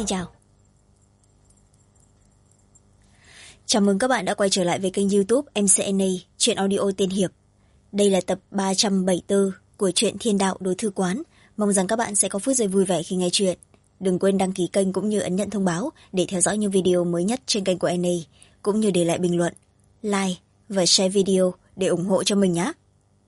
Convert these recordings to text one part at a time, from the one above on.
chào. Chào mừng các bạn đã quay trở lại với kênh YouTube MCNA Truyện Audio Tiên Hiệp. Đây là tập 374 của truyện Thiên Đạo Đối Thư Quán. Mong rằng các bạn sẽ có phút giây vui vẻ khi nghe chuyện. Đừng quên đăng ký kênh cũng như ấn nhận thông báo để theo dõi những video mới nhất trên kênh của NA, cũng như để lại bình luận, like và share video để ủng hộ cho mình nhé.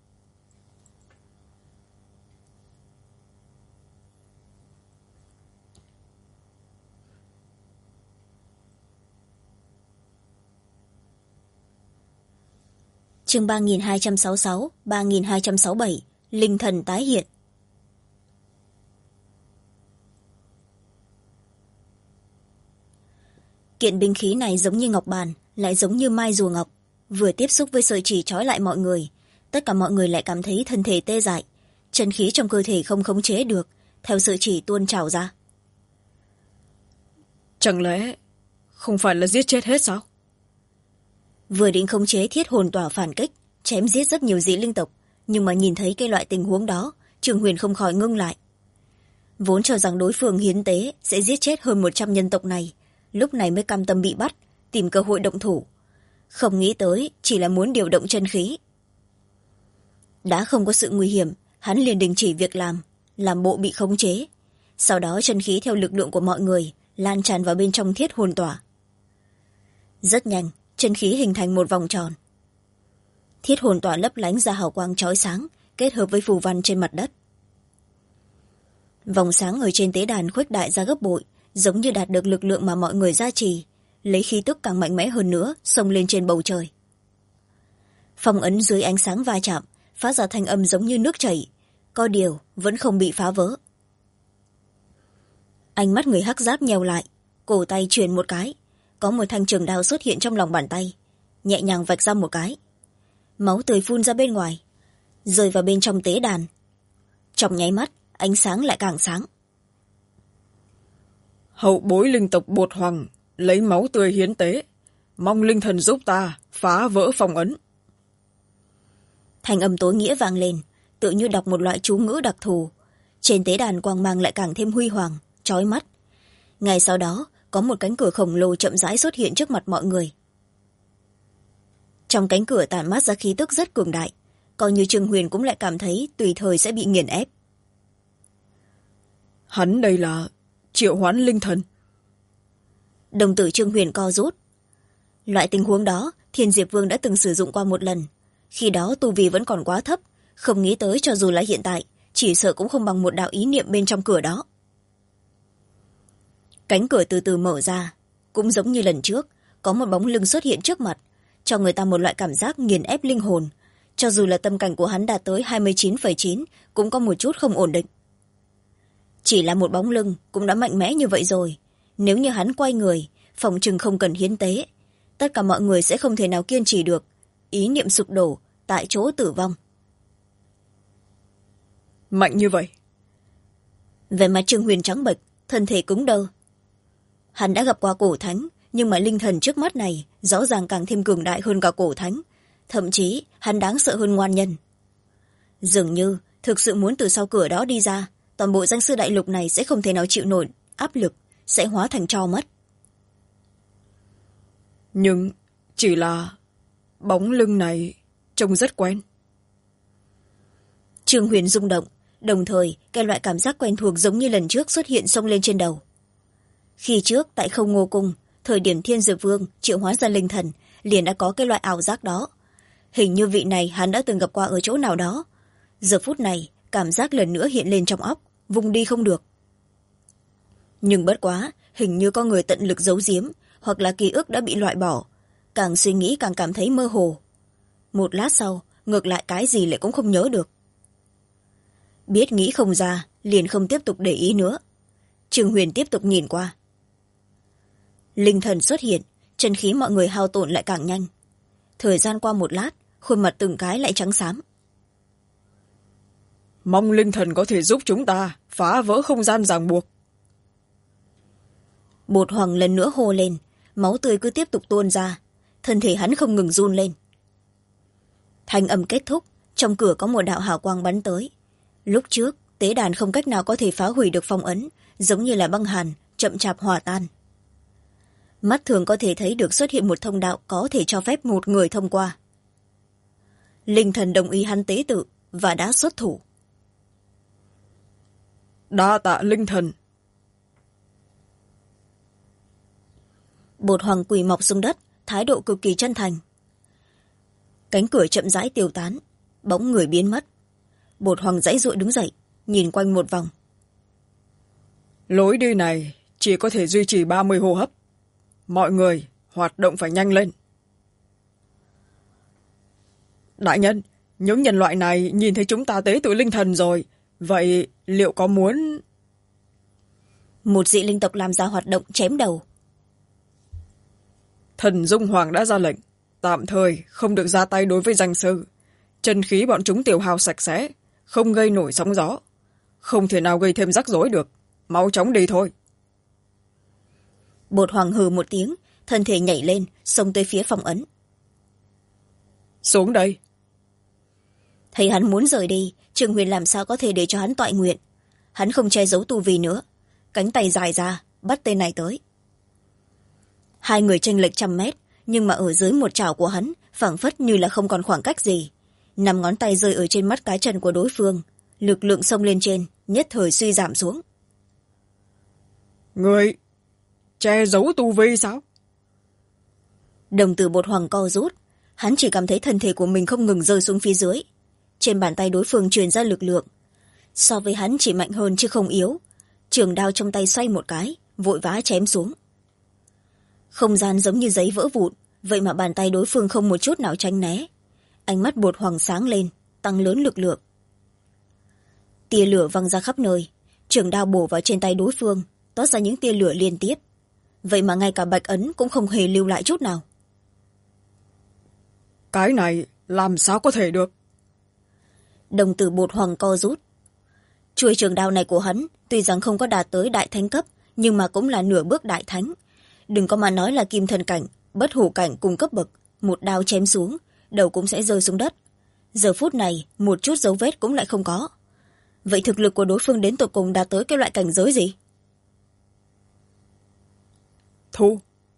Chương 3266, 3267, Linh thần tái hiện. Kiện binh khí này giống như ngọc bàn, lại giống như mai rùa ngọc. Vừa tiếp xúc với sợi chỉ trói lại mọi người, tất cả mọi người lại cảm thấy thân thể tê dại, chân khí trong cơ thể không khống chế được, theo sợi chỉ tuôn trào ra. Chẳng lẽ không phải là giết chết hết sao? Vừa định khống chế thiết hồn tỏa phản kích, chém giết rất nhiều dị linh tộc, nhưng mà nhìn thấy cái loại tình huống đó, Trường Huyền không khỏi ngưng lại. Vốn cho rằng đối phương hiến tế sẽ giết chết hơn 100 nhân tộc này, lúc này mới cam tâm bị bắt, tìm cơ hội động thủ. Không nghĩ tới chỉ là muốn điều động chân khí. Đã không có sự nguy hiểm, hắn liền đình chỉ việc làm bộ bị khống chế. Sau đó chân khí theo lực lượng của mọi người lan tràn vào bên trong thiết hồn tỏa. Rất nhanh, chân khí hình thành một vòng tròn. Thiết hồn tỏa lấp lánh ra hào quang chói sáng, kết hợp với phù văn trên mặt đất. Vòng sáng ở trên tế đàn khuếch đại ra gấp bội, giống như đạt được lực lượng mà mọi người gia trì, lấy khí tức càng mạnh mẽ hơn nữa, xông lên trên bầu trời. Phong ấn dưới ánh sáng va chạm, phát ra thanh âm giống như nước chảy, có điều vẫn không bị phá vỡ. Ánh mắt người hắc giáp nheo lại, cổ tay chuyển một cái, có một thanh trường đao xuất hiện trong lòng bàn tay, nhẹ nhàng vạch ra một cái. Máu tươi phun ra bên ngoài, rơi vào bên trong tế đàn. Trong nháy mắt, ánh sáng lại càng sáng. Hậu bối linh tộc Bột Hoàng lấy máu tươi hiến tế, mong linh thần giúp ta phá vỡ phong ấn. Thanh âm tối nghĩa vang lên, tự như đọc một loại chú ngữ đặc thù. Trên tế đàn quang mang lại càng thêm huy hoàng, chói mắt. Ngay sau đó, có một cánh cửa khổng lồ chậm rãi xuất hiện trước mặt mọi người. Trong cánh cửa tản mát ra khí tức rất cường đại, coi như Trương Huyền cũng lại cảm thấy tùy thời sẽ bị nghiền ép. Hắn đây là triệu hoán linh thần. Đồng tử Trương Huyền co rút. Loại tình huống đó Thiên Diệp Vương đã từng sử dụng qua một lần, khi đó tu vi vẫn còn quá thấp, không nghĩ tới cho dù là hiện tại chỉ sợ cũng không bằng một đạo ý niệm bên trong cửa đó. Cánh cửa từ từ mở ra, cũng giống như lần trước, có một bóng lưng xuất hiện trước mặt, cho người ta một loại cảm giác nghiền ép linh hồn. Cho dù là tâm cảnh của hắn đạt tới 29,9 cũng có một chút không ổn định. Chỉ là một bóng lưng cũng đã mạnh mẽ như vậy rồi, nếu như hắn quay người, phòng chừng không cần hiến tế, tất cả mọi người sẽ không thể nào kiên trì được, ý niệm sụp đổ, tại chỗ tử vong. Mạnh như vậy? Về mặt Trương Huyền trắng bệch, thân thể cứng đơ. Hắn đã gặp qua cổ thánh, nhưng mà linh thần trước mắt này rõ ràng càng thêm cường đại hơn cả cổ thánh, thậm chí hắn đáng sợ hơn ngoan nhân. Dường như thực sự muốn từ sau cửa đó đi ra, toàn bộ danh sư đại lục này sẽ không thể nào chịu nổi áp lực, sẽ hóa thành tro mất. Nhưng chỉ là bóng lưng này trông rất quen. Trương Huyền rung động, đồng thời cái loại cảm giác quen thuộc giống như lần trước xuất hiện xông lên trên đầu. Khi trước tại Không Ngô Cung, thời điểm Thiên Diệp Vương triệu hóa ra linh thần, liền đã có cái loại ảo giác đó. Hình như vị này hắn đã từng gặp qua ở chỗ nào đó. Giờ phút này cảm giác lần nữa hiện lên trong óc, vùng đi không được. Nhưng bất quá, hình như có người tận lực giấu giếm, hoặc là ký ức đã bị loại bỏ. Càng suy nghĩ càng cảm thấy mơ hồ. Một lát sau, ngược lại cái gì lại cũng không nhớ được. Biết nghĩ không ra, liền không tiếp tục để ý nữa. Trương Huyền tiếp tục nhìn qua. Linh thần xuất hiện, chân khí mọi người hao tổn lại càng nhanh. Thời gian qua một lát, khuôn mặt từng cái lại trắng xám. Mong linh thần có thể giúp chúng ta phá vỡ không gian ràng buộc. Bột Hoàng lần nữa hô lên, máu tươi cứ tiếp tục tuôn ra, thân thể hắn không ngừng run lên. Thanh âm kết thúc, trong cửa có một đạo hào quang bắn tới. Lúc trước tế đàn không cách nào có thể phá hủy được phong ấn, giống như là băng hàn chậm chạp hòa tan. Mắt thường có thể thấy được xuất hiện một thông đạo có thể cho phép một người thông qua. Linh thần đồng ý hắn tế tự và đã xuất thủ. Đa tạ linh thần. Bột hoàng quỳ mọc xuống đất, thái độ cực kỳ chân thành. Cánh cửa chậm rãi tiêu tán, bóng người biến mất. Bột hoàng giãy giụa đứng dậy, nhìn quanh một vòng. Lối đi này chỉ có thể duy trì 30 hô hấp. Mọi người hoạt động phải nhanh lên. Đại nhân, những nhân loại này nhìn thấy chúng ta tế tự linh thần rồi. Vậy liệu có muốn... Một dị linh tộc làm ra hoạt động chém đầu. Thần Dung Hoàng đã ra lệnh, tạm thời không được ra tay đối với danh sư. Chân khí bọn chúng tiêu hao sạch sẽ, không gây nổi sóng gió. Không thể nào gây thêm rắc rối được. Mau chóng đi thôi. Bột hoàng hừ một tiếng, thân thể nhảy lên, xông tới phía phong ấn. Xuống đây. Thấy hắn muốn rời đi, Trương Huyền làm sao có thể để cho hắn toại nguyện. Hắn không che giấu tu vi nữa, cánh tay dài ra bắt tên này tới. Hai người chênh lệch 100 mét, nhưng mà ở dưới một chảo của hắn phảng phất như là không còn khoảng cách gì. 5 ngón tay rơi ở trên mắt cá chân của đối phương, lực lượng xông lên trên nhất thời suy giảm xuống. Người che giấu tu vi sao? Đồng tử bột hoàng co rút, hắn chỉ cảm thấy thân thể của mình không ngừng rơi xuống phía dưới. Trên bàn tay đối phương truyền ra lực lượng, so với hắn chỉ mạnh hơn chứ không yếu. Trường đao trong tay xoay một cái, vội vã chém xuống. Không gian giống như giấy vỡ vụn, vậy mà bàn tay đối phương không một chút nào tránh né. Ánh mắt bột hoàng sáng lên, tăng lớn lực lượng. Tia lửa văng ra khắp nơi, trường đao bổ vào trên tay đối phương, toát ra những tia lửa liên tiếp. Vậy mà ngay cả bạch ấn cũng không hề lưu lại chút nào. Cái này làm sao có thể được? Đồng tử bột hoàng co rút. Chuôi trường đao này của hắn tuy rằng không có đạt tới đại thánh cấp, nhưng mà cũng là nửa bước đại thánh. Đừng có mà nói là kim thần cảnh, bất hủ cảnh cùng cấp bậc, một đao chém xuống, đầu cũng sẽ rơi xuống đất. Giờ phút này một chút dấu vết cũng lại không có. Vậy thực lực của đối phương đến tột cùng đạt tới cái loại cảnh giới gì? Thu.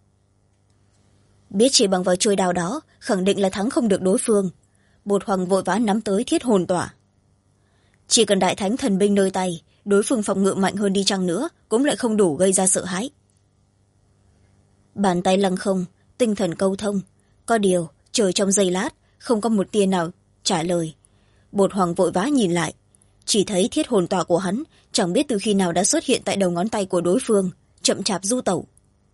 Biết chỉ bằng vào chuôi đao đó khẳng định là thắng không được đối phương. Bột hoàng vội vã nắm tới thiết hồn tỏa. Chỉ cần đại thánh thần binh nơi tay, đối phương phòng ngự mạnh hơn đi chăng nữa cũng lại không đủ gây ra sợ hãi. Bàn tay lăng không, tinh thần câu thông. Có điều chờ trong giây lát không có một tia nào trả lời. Bột hoàng vội vã nhìn lại, chỉ thấy thiết hồn tỏa của hắn chẳng biết từ khi nào đã xuất hiện tại đầu ngón tay của đối phương, chậm chạp du tẩu.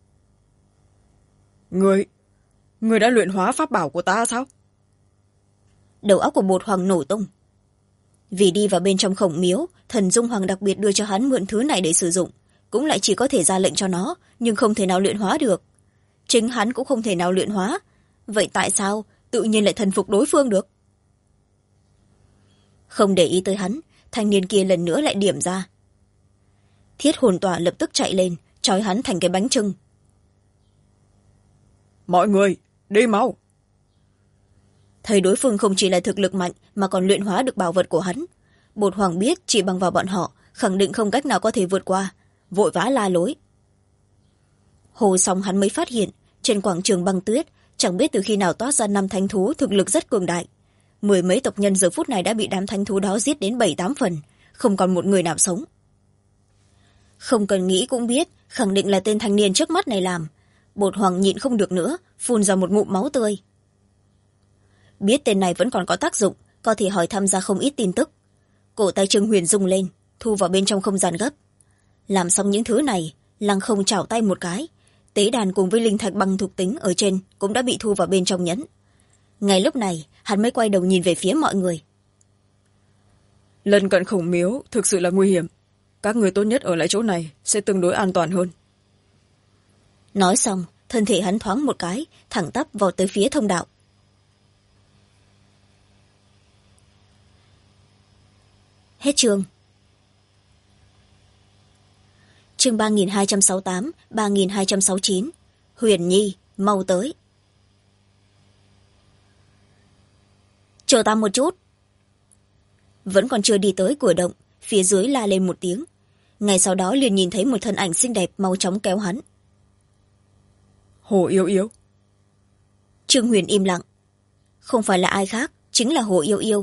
Người đã luyện hóa pháp bảo của ta sao? Đầu óc của bột hoàng nổ tung. Vì đi vào bên trong khổng miếu, thần Dung Hoàng đặc biệt đưa cho hắn mượn thứ này để sử dụng, cũng lại chỉ có thể ra lệnh cho nó, nhưng không thể nào luyện hóa được. Chính hắn cũng không thể nào luyện hóa. Vậy tại sao tự nhiên lại thần phục đối phương được? Không để ý tới hắn, thanh niên kia lần nữa lại điểm ra. Thiết hồn tỏa lập tức chạy lên, trói hắn thành cái bánh chưng. Mọi người, đi mau. Thấy đối phương không chỉ là thực lực mạnh mà còn luyện hóa được bảo vật của hắn. Bột hoàng biết chỉ bằng vào bọn họ khẳng định không cách nào có thể vượt qua, vội vã la lối. Hồ xong hắn mới phát hiện trên quảng trường băng tuyết chẳng biết từ khi nào toát ra 5 thánh thú thực lực rất cường đại. 10 mấy tộc nhân giờ phút này đã bị đám thánh thú đó giết đến 7-8 phần, không còn một người nào sống. Không cần nghĩ cũng biết khẳng định là tên thanh niên trước mắt này làm. Bột hoàng nhịn không được nữa, phun ra một ngụm máu tươi. Biết tên này vẫn còn có tác dụng, có thể hỏi thăm ra không ít tin tức. Cổ tay Trương Huyền rung lên, thu vào bên trong không gian gấp. Làm xong những thứ này, lăng không chảo tay một cái, tế đàn cùng với linh thạch băng thuộc tính ở trên cũng đã bị thu vào bên trong nhẫn. Ngay lúc này hắn mới quay đầu nhìn về phía mọi người. Lần cận khổng miếu thực sự là nguy hiểm, các người tốt nhất ở lại chỗ này sẽ tương đối an toàn hơn. Nói xong, thân thể hắn thoáng một cái, thẳng tắp vào tới phía thông đạo. Hết chương. Chương 3268, 3269. Huyền Nhi, mau tới. Chờ ta một chút. Vẫn còn chưa đi tới cửa động, phía dưới la lên một tiếng. ngay sau đó liền nhìn thấy một thân ảnh xinh đẹp mau chóng kéo hắn. Hồ Yêu Yêu. Trương Huyền im lặng. Không phải là ai khác, chính là Hồ Yêu Yêu.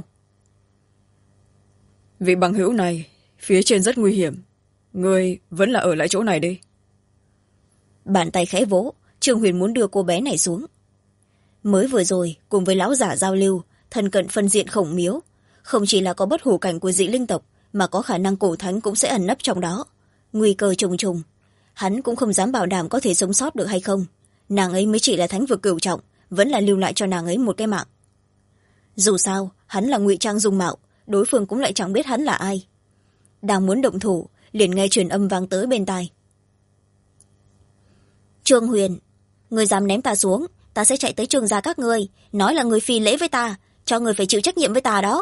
Vị bằng hữu này phía trên rất nguy hiểm, ngươi vẫn là ở lại chỗ này đi. Bàn tay khẽ vỗ, Trương Huyền muốn đưa cô bé này xuống. Mới vừa rồi cùng với lão giả giao lưu, thân cận phân diện Khổng Miếu, không chỉ là có bất hủ cảnh của dị linh tộc, mà có khả năng cổ thánh cũng sẽ ẩn nấp trong đó, nguy cơ trùng trùng. Hắn cũng không dám bảo đảm có thể sống sót được hay không. Nàng ấy mới chỉ là thánh vực cửu trọng, vẫn là lưu lại cho nàng ấy một cái mạng. Dù sao hắn là ngụy trang dung mạo, đối phương cũng lại chẳng biết hắn là ai. Đang muốn động thủ, liền nghe truyền âm vang tới bên tai. Trương Huyền, người dám ném ta xuống, ta sẽ chạy tới Trương gia các ngươi, nói là người phi lễ với ta, cho người phải chịu trách nhiệm với ta đó.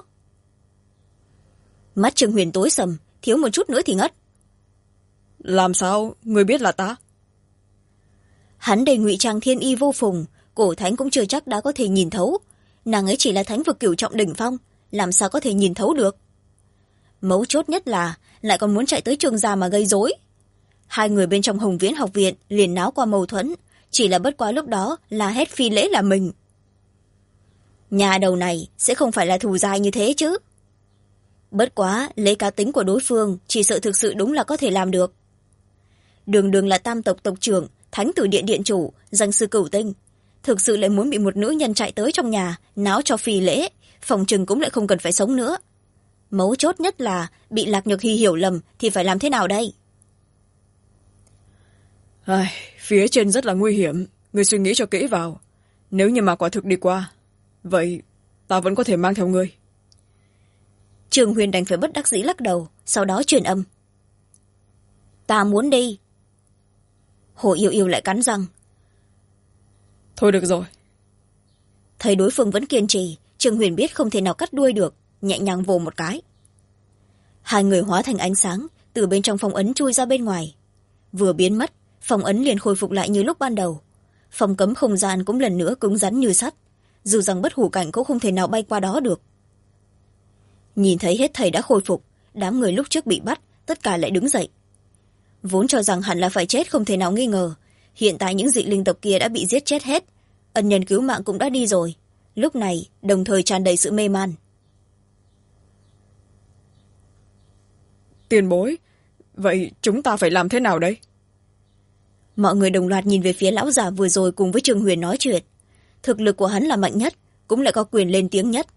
Mắt Trương Huyền tối sầm, thiếu một chút nữa thì ngất. Làm sao người biết là ta? Hắn đầy ngụy trang thiên y vô phùng, cổ thánh cũng chưa chắc đã có thể nhìn thấu. Nàng ấy chỉ là thánh vực cửu trọng đỉnh phong, làm sao có thể nhìn thấu được. Mấu chốt nhất là lại còn muốn chạy tới Trương gia mà gây rối. Hai người bên trong Hồng Viễn học viện liền náo qua mâu thuẫn, chỉ là bất quá lúc đó là hét phi lễ là mình. Nhà đầu này sẽ không phải là thù dai như thế chứ. Bất quá lấy cá tính của đối phương, chỉ sợ thực sự đúng là có thể làm được. Đường đường là tam tộc tộc trưởng, thánh tử điện điện chủ, danh sư cửu tinh, thực sự lại muốn bị một nữ nhân chạy tới trong nhà náo cho phi lễ, phòng chừng cũng lại không cần phải sống nữa. Mấu chốt nhất là bị Lạc Nhược Hy hiểu lầm thì phải làm thế nào đây? Phía trên rất là nguy hiểm, ngươi suy nghĩ cho kỹ vào. Nếu như mà quả thực đi qua, vậy ta vẫn có thể mang theo ngươi. Trương Huyền đành phải bất đắc dĩ lắc đầu, sau đó truyền âm. Ta muốn đi. Hồ Yêu Yêu lại cắn răng. Thôi được rồi. Thấy đối phương vẫn kiên trì, Trương Huyền biết không thể nào cắt đuôi được, nhẹ nhàng vồ một cái. Hai người hóa thành ánh sáng, từ bên trong phong ấn chui ra bên ngoài. Vừa biến mất, phong ấn liền khôi phục lại như lúc ban đầu. Phong cấm không gian cũng lần nữa cứng rắn như sắt, dù rằng bất hủ cảnh cũng không thể nào bay qua đó được. Nhìn thấy hết thầy đã khôi phục, đám người lúc trước bị bắt tất cả lại đứng dậy. Vốn cho rằng hẳn là phải chết không thể nào nghi ngờ, hiện tại những dị linh tộc kia đã bị giết chết hết, ân nhân cứu mạng cũng đã đi rồi, lúc này đồng thời tràn đầy sự mê man. Tiền bối, vậy chúng ta phải làm thế nào đây? Mọi người đồng loạt nhìn về phía lão già vừa rồi cùng với Trương Huyền nói chuyện. Thực lực của hắn là mạnh nhất, cũng lại có quyền lên tiếng nhất.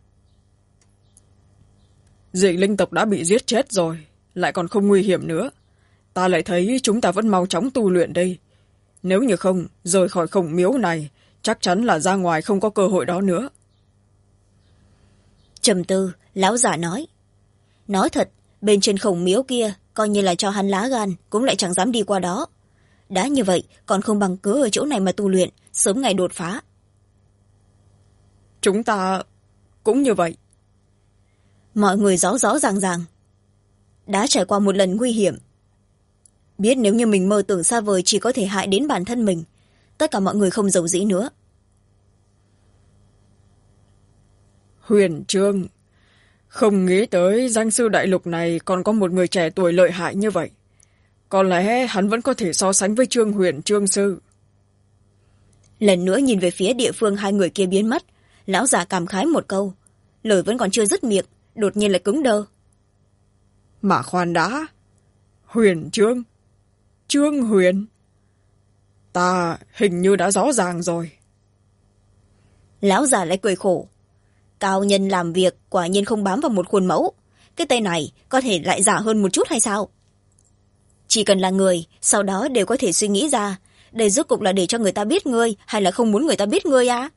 Dị linh tộc đã bị giết chết rồi, lại còn không nguy hiểm nữa. Ta lại thấy chúng ta vẫn mau chóng tu luyện đây. Nếu như không, rời khỏi Khổng Miếu này, chắc chắn là ra ngoài không có cơ hội đó nữa. Trầm tư, lão giả nói. Nói thật, bên trên Khổng Miếu kia, coi như là cho hắn lá gan, cũng lại chẳng dám đi qua đó. Đã như vậy, còn không bằng cứ ở chỗ này mà tu luyện, sớm ngày đột phá. Chúng ta cũng như vậy. Mọi người rõ rõ ràng ràng. Đã trải qua một lần nguy hiểm. Biết nếu như mình mơ tưởng xa vời chỉ có thể hại đến bản thân mình, tất cả mọi người không giấu dĩ nữa. Huyền Trương, không nghĩ tới danh sư đại lục này còn có một người trẻ tuổi lợi hại như vậy. Có lẽ hắn vẫn có thể so sánh với Trương Huyền Trương sư. Lần nữa nhìn về phía địa phương hai người kia biến mất, lão già cảm khái một câu, lời vẫn còn chưa dứt miệng, đột nhiên lại cứng đơ. Mà khoan đã, Huyền Trương, Trương Huyền, ta hình như đã rõ ràng rồi. Lão già lại cười khổ. Cao nhân làm việc quả nhiên không bám vào một khuôn mẫu, cái tên này có thể lại giả hơn một chút hay sao? Chỉ cần là người, sau đó đều có thể suy nghĩ ra, đây rốt cục là để cho người ta biết ngươi hay là không muốn người ta biết ngươi à?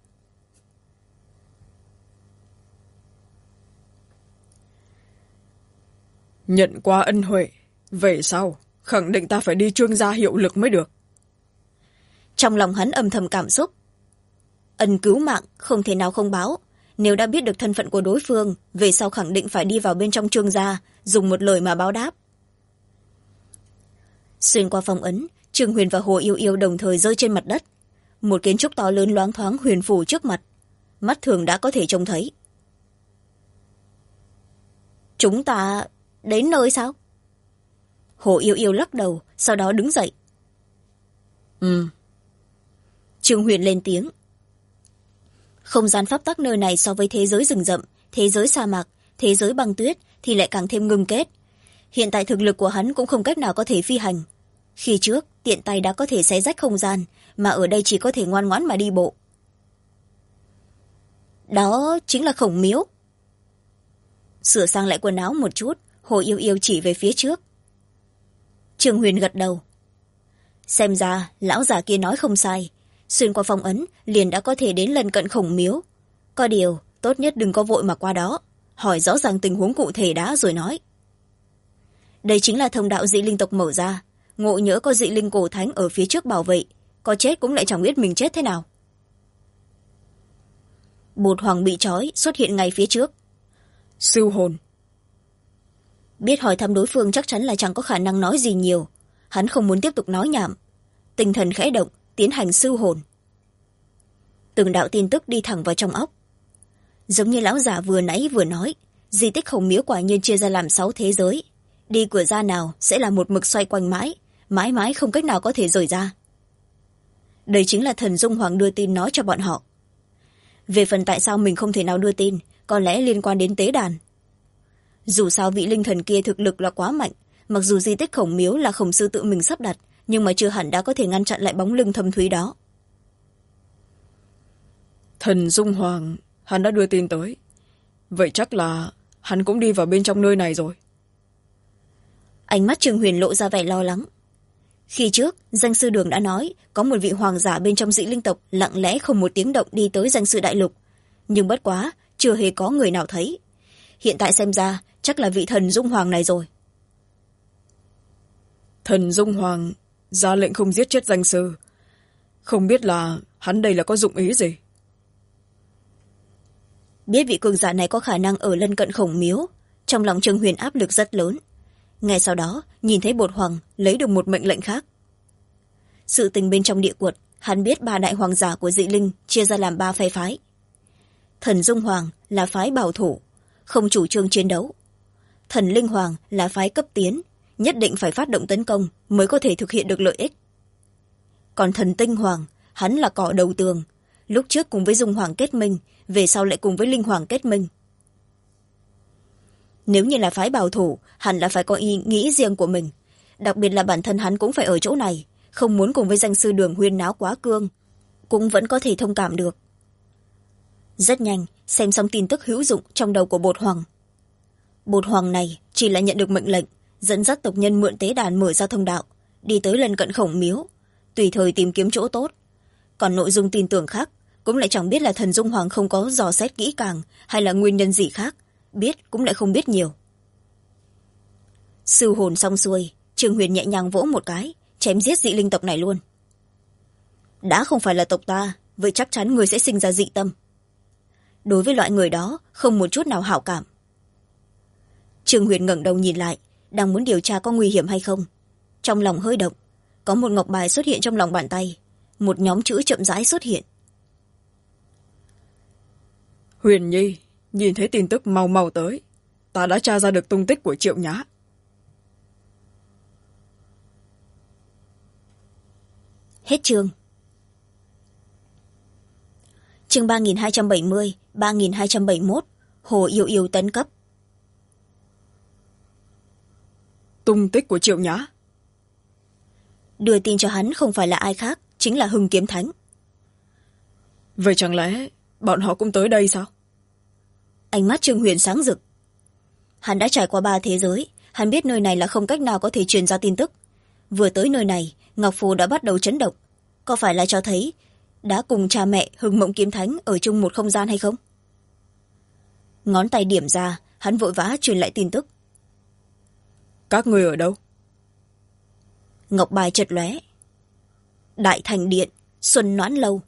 Nhận qua ân huệ, về sau khẳng định ta phải đi Trương gia hiệu lực mới được. Trong lòng hắn âm thầm cảm xúc. Ân cứu mạng không thể nào không báo, nếu đã biết được thân phận của đối phương, về sau khẳng định phải đi vào bên trong Trương gia, dùng một lời mà báo đáp. Xuyên qua phong ấn, Trương Huyền và Hồ Yêu Yêu đồng thời rơi trên mặt đất. Một kiến trúc to lớn loáng thoáng huyền phủ trước mặt, mắt thường đã có thể trông thấy. Chúng ta đến nơi sao? Hồ Yêu Yêu lắc đầu, sau đó đứng dậy. Trương Huyền lên tiếng. Không gian pháp tắc nơi này so với thế giới rừng rậm, thế giới sa mạc, thế giới băng tuyết thì lại càng thêm ngưng kết. Hiện tại thực lực của hắn cũng không cách nào có thể phi hành. Khi trước tiện tay đã có thể xé rách không gian, mà ở đây chỉ có thể ngoan ngoãn mà đi bộ. Đó chính là Khổng Miếu. Sửa sang lại quần áo một chút, Hồ Yêu Yêu chỉ về phía trước. Trương Huyền gật đầu. Xem ra lão già kia nói không sai, xuyên qua phong ấn liền đã có thể đến lần cận Khổng Miếu. Có điều tốt nhất đừng có vội mà qua đó, hỏi rõ ràng tình huống cụ thể đã rồi nói. Đây chính là thông đạo dị linh tộc mở ra, ngộ nhỡ có dị linh cổ thánh ở phía trước bảo vệ, có chết cũng lại chẳng biết mình chết thế nào. Bột hoàng bị trói xuất hiện ngay phía trước. Siêu hồn. Biết hỏi thăm đối phương chắc chắn là chẳng có khả năng nói gì nhiều, hắn không muốn tiếp tục nói nhảm. Tinh thần khẽ động, tiến hành siêu hồn. Từng đạo tin tức đi thẳng vào trong óc. Giống như lão già vừa nãy vừa nói, di tích Khổng Miếu quả nhiên chia ra làm 6 thế giới. Đi cửa ra nào sẽ là một mực xoay quanh mãi, mãi mãi không cách nào có thể rời ra. Đây chính là Thần Dung Hoàng đưa tin nói cho bọn họ. Về phần tại sao mình không thể nào đưa tin, có lẽ liên quan đến tế đàn. Dù sao vị linh thần kia thực lực là quá mạnh, mặc dù di tích Khổng Miếu là Khổng sư tự mình sắp đặt, nhưng mà chưa hẳn đã có thể ngăn chặn lại bóng lưng thâm thúy đó. Thần Dung Hoàng, hắn đã đưa tin tới. Vậy chắc là hắn cũng đi vào bên trong nơi này rồi. Ánh mắt Trương Huyền lộ ra vẻ lo lắng. Khi trước danh sư Đường đã nói có một vị hoàng giả bên trong dị linh tộc lặng lẽ không một tiếng động đi tới danh sư đại lục, nhưng bất quá chưa hề có người nào thấy. Hiện tại xem ra chắc là vị Thần Dung Hoàng này rồi. Thần Dung Hoàng ra lệnh không giết chết danh sư, không biết là hắn đây là có dụng ý gì. Biết vị cường giả này có khả năng ở lân cận Khổng Miếu, trong lòng Trương Huyền áp lực rất lớn. Ngay sau đó nhìn thấy bột hoàng lấy được một mệnh lệnh khác. Sự tình bên trong địa quật, hắn biết 3 đại hoàng giả của dị linh chia ra làm 3 phe phái. Thần Dung Hoàng là phái bảo thủ, không chủ trương chiến đấu. Thần Linh Hoàng là phái cấp tiến, nhất định phải phát động tấn công mới có thể thực hiện được lợi ích. Còn Thần Tinh Hoàng, hắn là cỏ đầu tường, lúc trước cùng với Dung Hoàng kết minh, về sau lại cùng với Linh Hoàng kết minh. Nếu như là phái bảo thủ, hẳn là phải có ý nghĩ riêng của mình, đặc biệt là bản thân hắn cũng phải ở chỗ này, không muốn cùng với danh sư Đường huyên náo quá cương, cũng vẫn có thể thông cảm được. Rất nhanh xem xong tin tức hữu dụng trong đầu của bột hoàng. Bột hoàng này chỉ là nhận được mệnh lệnh dẫn dắt tộc nhân mượn tế đàn mở ra thông đạo, đi tới lần cận Khổng Miếu, tùy thời tìm kiếm chỗ tốt. Còn nội dung tin tưởng khác cũng lại chẳng biết là Thần Dung Hoàng không có dò xét kỹ càng hay là nguyên nhân gì khác, biết cũng lại không biết nhiều. Sư hồn xong xuôi, Trương Huyền nhẹ nhàng vỗ một cái, chém giết dị linh tộc này luôn. Đã không phải là tộc ta, vậy chắc chắn người sẽ sinh ra dị tâm. Đối với loại người đó không một chút nào hảo cảm. Trương Huyền ngẩng đầu nhìn lại, đang muốn điều tra có nguy hiểm hay không. Trong lòng hơi động, có một ngọc bài xuất hiện trong lòng bàn tay, một nhóm chữ chậm rãi xuất hiện. Huyền Nhi, nhìn thấy tin tức mau mau tới, ta đã tra ra được tung tích của Triệu Nhã. Hết chương. Chương 3270, 3271, Hồ Yêu Yêu tấn cấp. Tung tích của Triệu Nhã. Đưa tin cho hắn không phải là ai khác, chính là Hưng Kiếm Thánh. Vậy chẳng lẽ bọn họ cũng tới đây sao? Ánh mắt Trương Huyền sáng rực. Hắn đã trải qua 3 thế giới, hắn biết nơi này là không cách nào có thể truyền ra tin tức. Vừa tới nơi này, Ngọc Phù đã bắt đầu chấn động. Có phải là cho thấy đã cùng cha mẹ Hưng Mộng Kiếm Thánh ở chung một không gian hay không? Ngón tay điểm ra, hắn vội vã truyền lại tin tức. Các người ở đâu? Ngọc bài chợt lóe. Đại Thành Điện, Xuân Noãn Lâu.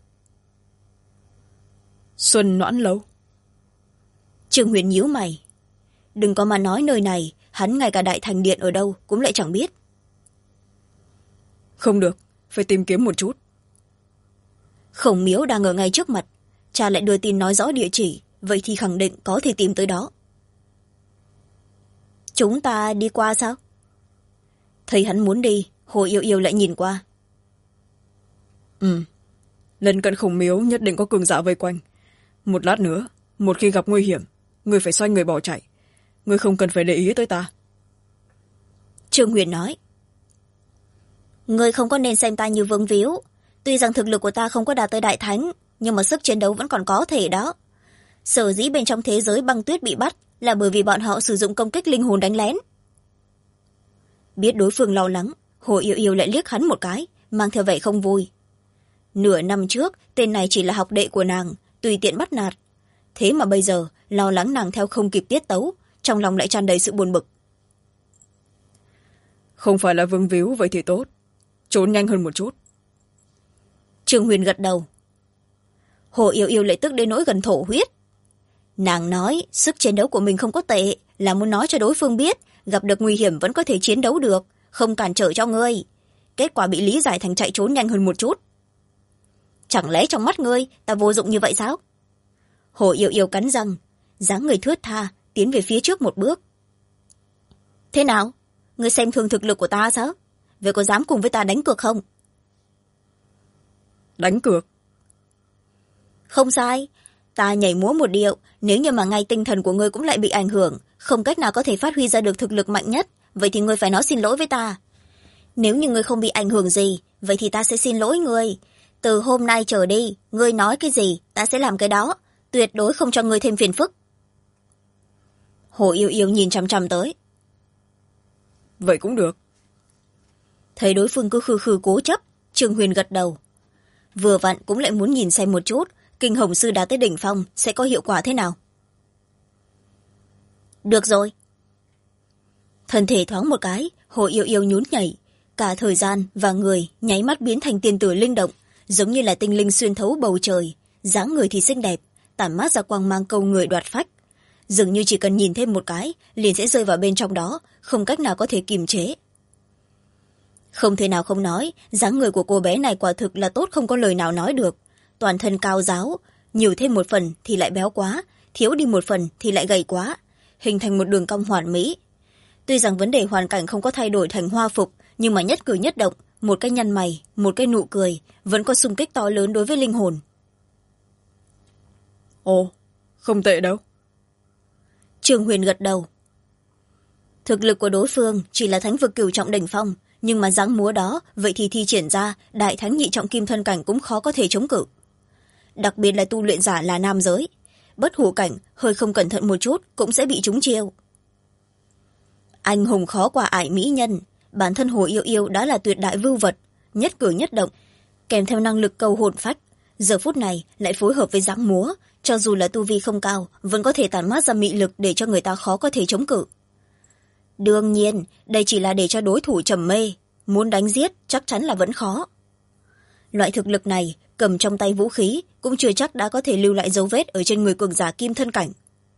Xuân Noãn Lâu. Trương Huyền nhíu mày. Đừng có mà nói nơi này, hắn ngay cả Đại Thành Điện ở đâu cũng lại chẳng biết. Không được, phải tìm kiếm một chút. Khổng Miếu đang ở ngay trước mặt, cha lại đưa tin nói rõ địa chỉ, vậy thì khẳng định có thể tìm tới đó. Chúng ta đi qua sao? Thấy hắn muốn đi, Hồ Yêu Yêu lại nhìn qua. Lần cận khổng miếu nhất định có cường giả vây quanh. Một lát nữa, một khi gặp nguy hiểm, người phải xoay người bỏ chạy. Người không cần phải để ý tới ta. Trương Huyền nói. Người không có nên xem ta như vương víu. Tuy rằng thực lực của ta không có đạt tới đại thánh, nhưng mà sức chiến đấu vẫn còn có thể đó. Sở dĩ bên trong thế giới băng tuyết bị bắt là bởi vì bọn họ sử dụng công kích linh hồn đánh lén. Biết đối phương lo lắng, Hồ Yêu Yêu lại liếc hắn một cái, mang theo vẻ không vui. Nửa năm trước, tên này chỉ là học đệ của nàng, tùy tiện bắt nạt. Thế mà bây giờ, lo lắng nàng theo không kịp tiết tấu, trong lòng lại tràn đầy sự buồn bực. Không phải là vương víu vậy thì tốt. Trốn nhanh hơn một chút. Trương Huyền gật đầu. Hồ Yêu Yêu lại tức đến nỗi gần thổ huyết. Nàng nói sức chiến đấu của mình không có tệ, là muốn nói cho đối phương biết gặp được nguy hiểm vẫn có thể chiến đấu được, không cản trở cho ngươi. Kết quả bị lý giải thành chạy trốn nhanh hơn một chút. Chẳng lẽ trong mắt ngươi ta vô dụng như vậy sao? Hồ Yêu Yêu cắn răng, dáng người thướt tha tiến về phía trước một bước. Thế nào, ngươi xem thường thực lực của ta sao? Vậy có dám cùng với ta đánh cược không? Đánh cược? Không sai, ta nhảy múa một điệu, nếu như mà ngay tinh thần của ngươi cũng lại bị ảnh hưởng, không cách nào có thể phát huy ra được thực lực mạnh nhất, vậy thì ngươi phải nói xin lỗi với ta. Nếu như ngươi không bị ảnh hưởng gì, vậy thì ta sẽ xin lỗi ngươi. Từ hôm nay trở đi, ngươi nói cái gì ta sẽ làm cái đó, tuyệt đối không cho ngươi thêm phiền phức. Hồ Yêu Yêu nhìn chằm chằm tới. Vậy cũng được. Thấy đối phương cứ khư khư cố chấp, Trương Huyền gật đầu. Vừa vặn cũng lại muốn nhìn xem một chút Kinh Hồng Sư đạt tới đỉnh phong sẽ có hiệu quả thế nào. Được rồi. Thân thể thoáng một cái, Hồ Yêu Yêu nhún nhảy, cả thời gian và người nháy mắt biến thành tiên tử linh động, giống như là tinh linh xuyên thấu bầu trời, dáng người thì xinh đẹp, tản mát ra quang mang câu người đoạt phách, dường như chỉ cần nhìn thêm một cái liền sẽ rơi vào bên trong đó, không cách nào có thể kiềm chế. Không thể nào không nói, dáng người của cô bé này quả thực là tốt không có lời nào nói được. Toàn thân cao ráo, nhiều thêm một phần thì lại béo quá, thiếu đi một phần thì lại gầy quá, hình thành một đường cong hoàn mỹ. Tuy rằng vấn đề hoàn cảnh không có thay đổi thành hoa phục, nhưng mà nhất cử nhất động, một cái nhăn mày, một cái nụ cười, vẫn có xung kích to lớn đối với linh hồn. Ồ, không tệ đâu. Trương Huyền gật đầu. Thực lực của đối phương chỉ là thánh vực cửu trọng đỉnh phong, nhưng mà dáng múa đó vậy thì thi triển ra đại thánh nhị trọng kim thân cảnh cũng khó có thể chống cự. Đặc biệt là tu luyện giả là nam giới, bất hủ cảnh hơi không cẩn thận một chút cũng sẽ bị trúng chiêu. Anh hùng khó qua ải mỹ nhân, bản thân Hồ Yêu Yêu đã là tuyệt đại vưu vật, nhất cử nhất động kèm theo năng lực câu hồn phách, giờ phút này lại phối hợp với dáng múa, cho dù là tu vi không cao vẫn có thể tản mát ra mị lực để cho người ta khó có thể chống cự. Đương nhiên đây chỉ là để cho đối thủ trầm mê, muốn đánh giết chắc chắn là vẫn khó. Loại thực lực này cầm trong tay vũ khí cũng chưa chắc đã có thể lưu lại dấu vết ở trên người cường giả kim thân cảnh.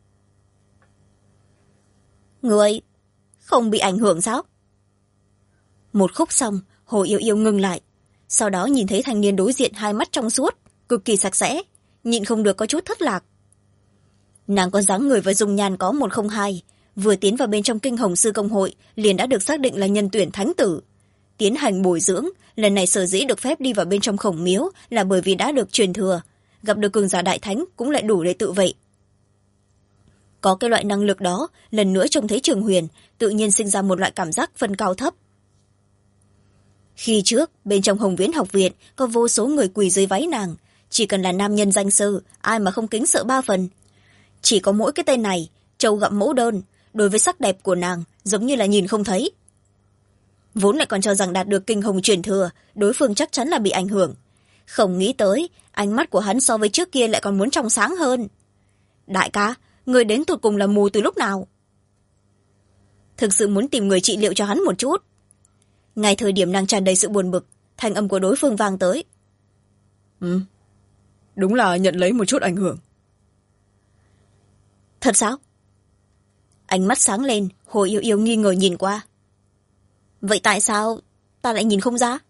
Người không bị ảnh hưởng sao? Một khúc xong, Hồ Yêu Yêu ngừng lại, sau đó nhìn thấy thanh niên đối diện hai mắt trong suốt, cực kỳ sạch sẽ, nhịn không được có chút thất lạc. Nàng có dáng người và dung nhan có 102, vừa tiến vào bên trong Kinh Hồng Sư Công hội liền đã được xác định là nhân tuyển thánh tử. Tiến hành bồi dưỡng, lần này sở dĩ được phép đi vào bên trong Khổng Miếu là bởi vì đã được truyền thừa, gặp được cường giả đại thánh cũng lại đủ để tự vệ. Có cái loại năng lực đó, lần nữa trông thấy Trường Huyền, tự nhiên sinh ra một loại cảm giác phân cao thấp. Khi trước, bên trong Hồng Viễn học viện có vô số người quỳ dưới váy nàng, chỉ cần là nam nhân danh sư, ai mà không kính sợ 3 phần. Chỉ có mỗi cái tên này, trâu gặm mẫu đơn, đối với sắc đẹp của nàng giống như là nhìn không thấy. Vốn lại còn cho rằng đạt được kinh hồng truyền thừa, đối phương chắc chắn là bị ảnh hưởng. Không nghĩ tới, ánh mắt của hắn so với trước kia lại còn muốn trong sáng hơn. Đại ca, người đến tụt cùng là mù từ lúc nào? Thực sự muốn tìm người trị liệu cho hắn một chút. Ngay thời điểm nàng tràn đầy sự buồn bực, thanh âm của đối phương vang tới. Đúng là nhận lấy một chút ảnh hưởng. Thật sao? Ánh mắt sáng lên, Hồ Yêu Yêu nghi ngờ nhìn qua. Vậy tại sao ta lại nhìn không ra?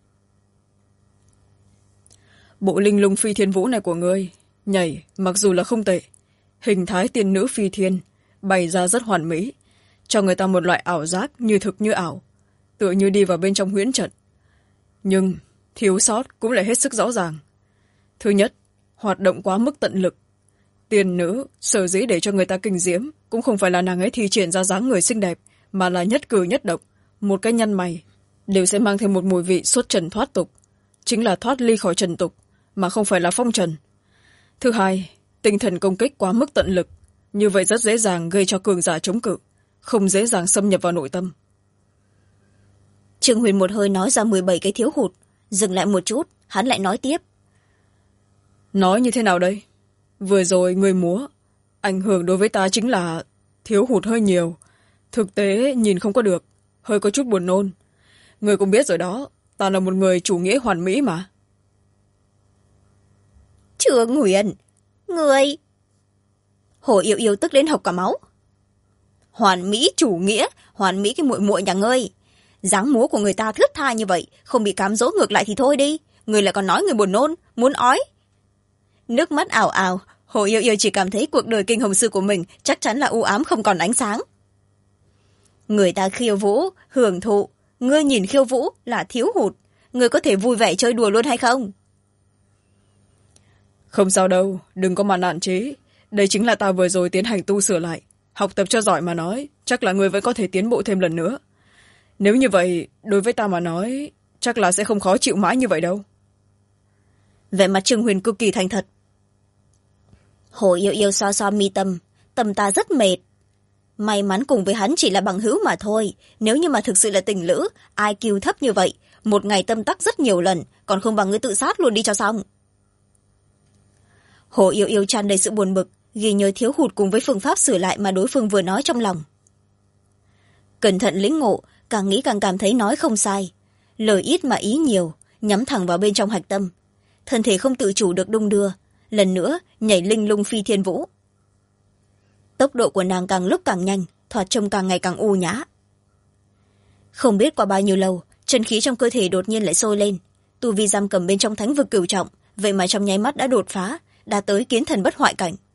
Bộ linh lung phi thiên vũ này của ngươi, nhảy mặc dù là không tệ, hình thái tiên nữ phi thiên, bày ra rất hoàn mỹ, cho người ta một loại ảo giác như thực như ảo. tựa như đi vào bên trong huyễn trận. Nhưng thiếu sót cũng lại hết sức rõ ràng. Thứ nhất, hoạt động quá mức tận lực. Tiền nữ sở dĩ để cho người ta kinh diễm cũng không phải là nàng ấy thi triển ra dáng người xinh đẹp, mà là nhất cử nhất động, một cái nhăn mày đều sẽ mang thêm một mùi vị xuất trần thoát tục, chính là thoát ly khỏi trần tục, mà không phải là phong trần. Thứ hai, tinh thần công kích quá mức tận lực, như vậy rất dễ dàng gây cho cường giả chống cự, không dễ dàng xâm nhập vào nội tâm. Trương Huyền một hơi nói ra 17 cái thiếu hụt, dừng lại một chút, hắn lại nói tiếp. Nói như thế nào đây? Vừa rồi người múa, ảnh hưởng đối với ta chính là thiếu hụt hơi nhiều, thực tế nhìn không có được, hơi có chút buồn nôn. Người cũng biết rồi đó, ta là một người chủ nghĩa hoàn mỹ mà. Trương Huyền, người... Hồ Yêu Yêu tức đến học cả máu. Hoàn mỹ chủ nghĩa, hoàn mỹ cái muội muội nhà ngươi. Dáng múa của người ta thướt tha như vậy, không bị cám dỗ ngược lại thì thôi đi. Người lại còn nói người buồn nôn, muốn ói. Nước mắt ảo ảo, Hồ Yêu Yêu chỉ cảm thấy cuộc đời kinh hồng sư của mình chắc chắn là u ám không còn ánh sáng. Người ta khiêu vũ, hưởng thụ, ngươi nhìn khiêu vũ là thiếu hụt. Ngươi có thể vui vẻ chơi đùa luôn hay không? Không sao đâu, đừng có mà nản chí. Đây chính là ta vừa rồi tiến hành tu sửa lại. Học tập cho giỏi mà nói, chắc là ngươi vẫn có thể tiến bộ thêm lần nữa. Nếu như vậy, đối với ta mà nói, chắc là sẽ không khó chịu mãi như vậy đâu. Vẻ mặt Trương Huyền cực kỳ thành thật. Hồ Yêu Yêu xoa xoa mi tâm, tâm ta rất mệt. May mắn cùng với hắn chỉ là bằng hữu mà thôi. Nếu như mà thực sự là tình lữ, IQ thấp như vậy, một ngày tâm tắc rất nhiều lần, còn không bằng ngươi tự sát luôn đi cho xong. Hồ Yêu Yêu tràn đầy sự buồn bực, ghi nhớ thiếu hụt cùng với phương pháp sửa lại mà đối phương vừa nói trong lòng. Cẩn thận lĩnh ngộ, càng nghĩ càng cảm thấy nói không sai. Lời ít mà ý nhiều, nhắm thẳng vào bên trong hạch tâm. Thân thể không tự chủ được đung đưa, lần nữa nhảy linh lung phi thiên vũ. Tốc độ của nàng càng lúc càng nhanh, thoạt trông càng ngày càng u nhã. Không biết qua bao nhiêu lâu, chân khí trong cơ thể đột nhiên lại sôi lên. Tu vi giam cầm bên trong thánh vực cửu trọng, vậy mà trong nháy mắt đã đột phá, đã tới kiến thần bất hoại cảnh.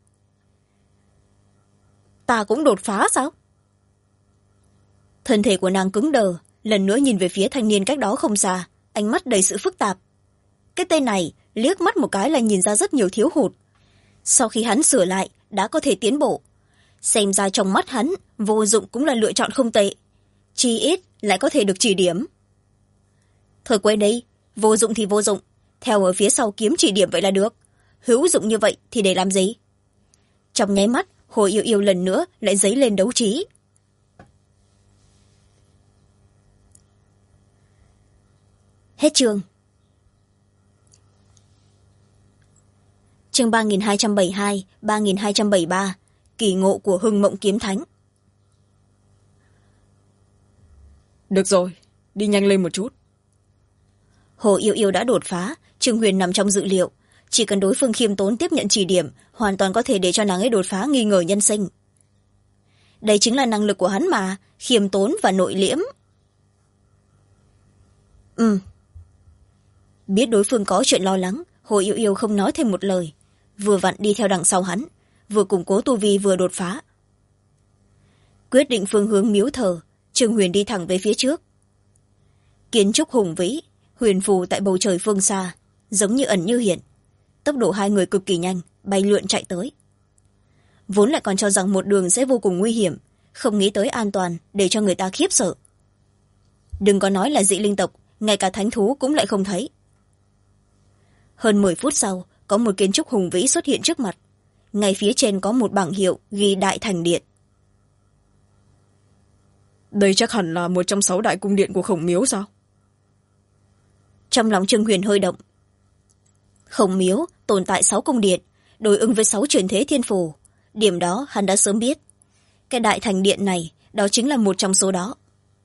Ta cũng đột phá sao? Thân thể của nàng cứng đờ, lần nữa nhìn về phía thanh niên cách đó không xa, ánh mắt đầy sự phức tạp. Cái tên này liếc mắt một cái là nhìn ra rất nhiều thiếu hụt. Sau khi hắn sửa lại, đã có thể tiến bộ. Xem ra trong mắt hắn, vô dụng cũng là lựa chọn không tệ. Chi ít lại có thể được chỉ điểm. Thôi quên đi, vô dụng thì vô dụng, theo ở phía sau kiếm chỉ điểm vậy là được. Hữu dụng như vậy thì để làm gì? Trong nháy mắt, Hồ Yêu Yêu lần nữa lại dấy lên đấu trí. Hết chương. Chương 3272, 3273, kỳ ngộ của Hưng Mộng Kiếm Thánh. Được rồi, đi nhanh lên một chút. Hồ Yêu Yêu đã đột phá, Trương Huyền nằm trong dự liệu. Chỉ cần đối phương khiêm tốn tiếp nhận chỉ điểm, hoàn toàn có thể để cho nàng ấy đột phá nghi ngờ nhân sinh. Đây chính là năng lực của hắn mà, khiêm tốn và nội liễm. Biết đối phương có chuyện lo lắng, Hồ Yêu Yêu không nói thêm một lời, vừa vặn đi theo đằng sau hắn, vừa củng cố tu vi vừa đột phá. Quyết định phương hướng miếu thờ, Trương Huyền đi thẳng về phía trước. Kiến trúc hùng vĩ, huyền phù tại bầu trời phương xa, giống như ẩn như hiện. Tốc độ hai người cực kỳ nhanh, bay lượn chạy tới. Vốn lại còn cho rằng một đường sẽ vô cùng nguy hiểm, không nghĩ tới an toàn để cho người ta khiếp sợ. Đừng có nói là dị linh tộc, ngay cả thánh thú cũng lại không thấy. Hơn 10 phút sau, có một kiến trúc hùng vĩ xuất hiện trước mặt. Ngay phía trên có một bảng hiệu ghi Đại Thành Điện. Đây chắc hẳn là một trong 6 đại cung điện của Khổng Miếu sao? Trong lòng Trương Huyền hơi động. Khổng Miếu tồn tại 6 cung điện, đối ứng với 6 truyền thế thiên phù. Điểm đó hắn đã sớm biết. Cái Đại Thành Điện này, đó chính là một trong số đó.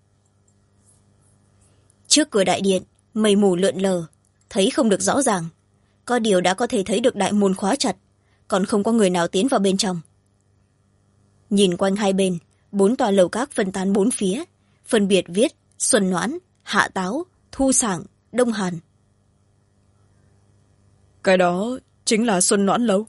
Trước cửa đại điện, mây mù lượn lờ, thấy không được rõ ràng. Có điều đã có thể thấy được đại môn khóa chặt, còn không có người nào tiến vào bên trong. Nhìn quanh hai bên, 4 tòa lầu các phân tán 4 phía, phân biệt viết Xuân Noãn, Hạ Táo, Thu Sảng, Đông Hàn. Cái đó chính là Xuân Noãn Lâu.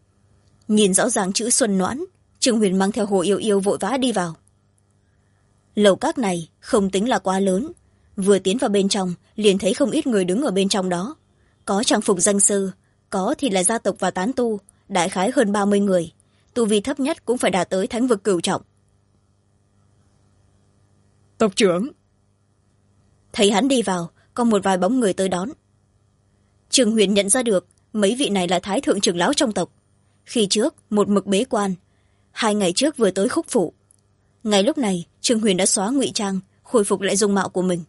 Nhìn rõ ràng chữ Xuân Noãn, Trương Huyền mang theo Hồ Yêu Yêu vội vã đi vào. Lầu các này không tính là quá lớn, vừa tiến vào bên trong liền thấy không ít người đứng ở bên trong đó, có trang phục danh sư, có thì là gia tộc và tán tu, đại khái hơn 30 người, tu vi thấp nhất cũng phải đạt tới thánh vực cửu trọng. Tộc trưởng. Thấy hắn đi vào, có một vài bóng người tới đón. Trương Huyền nhận ra được mấy vị này là thái thượng trưởng lão trong tộc, khi trước một mực bế quan, 2 ngày trước vừa tới Khúc Phủ. Ngay lúc này Trương Huyền đã xóa ngụy trang, khôi phục lại dung mạo của mình.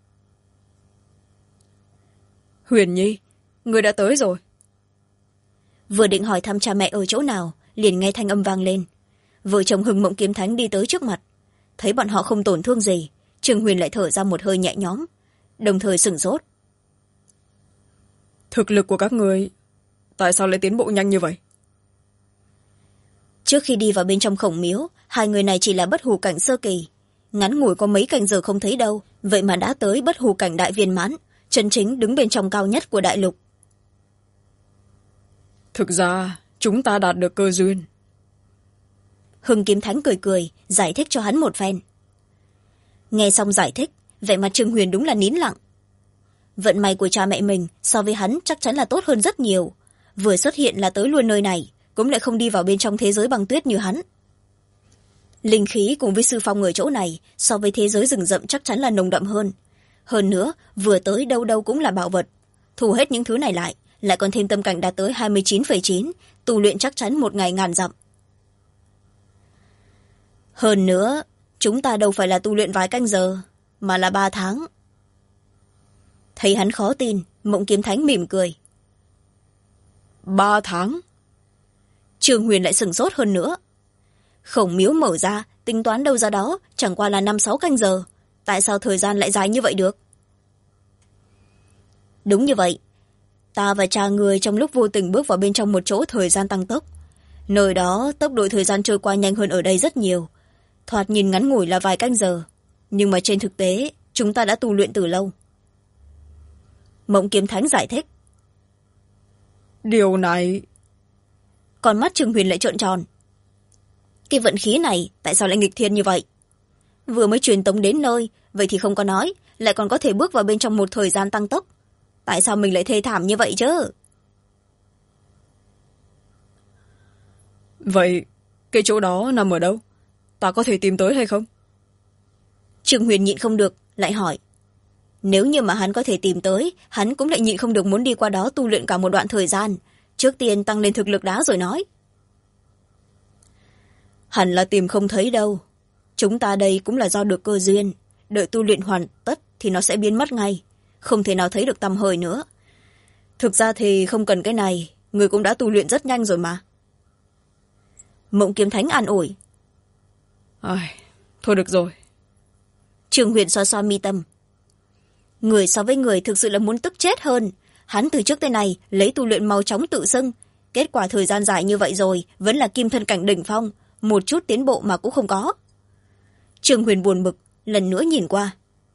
Huyền Nhi, người đã tới rồi. Vừa định hỏi thăm cha mẹ ở chỗ nào, liền nghe thanh âm vang lên. Vợ chồng Hưng Mộng Kiếm Thánh đi tới trước mặt, thấy bọn họ không tổn thương gì, Trương Huyền lại thở ra một hơi nhẹ nhõm, đồng thời sửng sốt. Thực lực của các người tại sao lại tiến bộ nhanh như vậy? Trước khi đi vào bên trong Khổng Miếu, 2 người này chỉ là bất hủ cảnh sơ kỳ, ngắn ngủi có mấy canh giờ không thấy đâu, vậy mà đã tới bất hủ cảnh đại viên mãn, chân chính đứng bên trong cao nhất của đại lục. Thực ra chúng ta đạt được cơ duyên. Hưng Kiếm Thánh cười cười giải thích cho hắn một phen. Nghe xong giải thích, vẻ mặt Trương Huyền đúng là nín lặng. Vận may của cha mẹ mình so với hắn chắc chắn là tốt hơn rất nhiều, vừa xuất hiện là tới luôn nơi này, cũng lại không đi vào bên trong thế giới băng tuyết như hắn. Linh khí cùng với sư phong ở chỗ này so với thế giới rừng rậm chắc chắn là nồng đậm hơn nữa vừa tới đâu đâu cũng là bảo vật, thu hết những thứ này lại còn thêm tâm cảnh đạt tới 29,9, tu luyện chắc chắn 1 ngày ngàn dặm. Hơn nữa chúng ta đâu phải là tu luyện vài canh giờ, mà là 3 tháng. Thấy hắn khó tin, Mộng Kiếm Thánh mỉm cười. 3 tháng? Trương Huyền lại sửng sốt hơn nữa. Khổng Miếu mở ra, tính toán đâu ra đó, chẳng qua là 5-6 canh giờ. Tại sao thời gian lại dài như vậy được? Đúng như vậy. Ta và cha người trong lúc vô tình bước vào bên trong một chỗ thời gian tăng tốc. Nơi đó tốc độ thời gian trôi qua nhanh hơn ở đây rất nhiều. Thoạt nhìn ngắn ngủi là vài canh giờ, nhưng mà trên thực tế chúng ta đã tu luyện từ lâu. Mộng Kiếm Thánh giải thích. Điều này... Con mắt Trương Huyền lại trợn tròn. Cái vận khí này tại sao lại nghịch thiên như vậy? Vừa mới truyền tống đến nơi, vậy thì không có nói, lại còn có thể bước vào bên trong một thời gian tăng tốc. Tại sao mình lại thê thảm như vậy chứ? Vậy cái chỗ đó nằm ở đâu? Ta có thể tìm tới hay không? Trương Huyền nhịn không được, lại hỏi. Nếu như mà hắn có thể tìm tới, hắn cũng lại nhịn không được muốn đi qua đó tu luyện cả một đoạn thời gian. Trước tiên tăng lên thực lực đã rồi nói. Hẳn là tìm không thấy đâu. Chúng ta đây cũng là do được cơ duyên. Đợi tu luyện hoàn tất thì nó sẽ biến mất ngay. Không thể nào thấy được tăm hơi nữa. Thực ra thì không cần cái này, người cũng đã tu luyện rất nhanh rồi mà. Mộng Kiếm Thánh an ủi. Thôi được rồi. Trương Huyền xoa xoa mi tâm. Người so với người thực sự là muốn tức chết hơn. Hắn từ trước tới nay lấy tu luyện mau chóng tự xưng, kết quả thời gian dài như vậy rồi vẫn là kim thân cảnh đỉnh phong, một chút tiến bộ mà cũng không có. Trương Huyền buồn bực, lần nữa nhìn qua.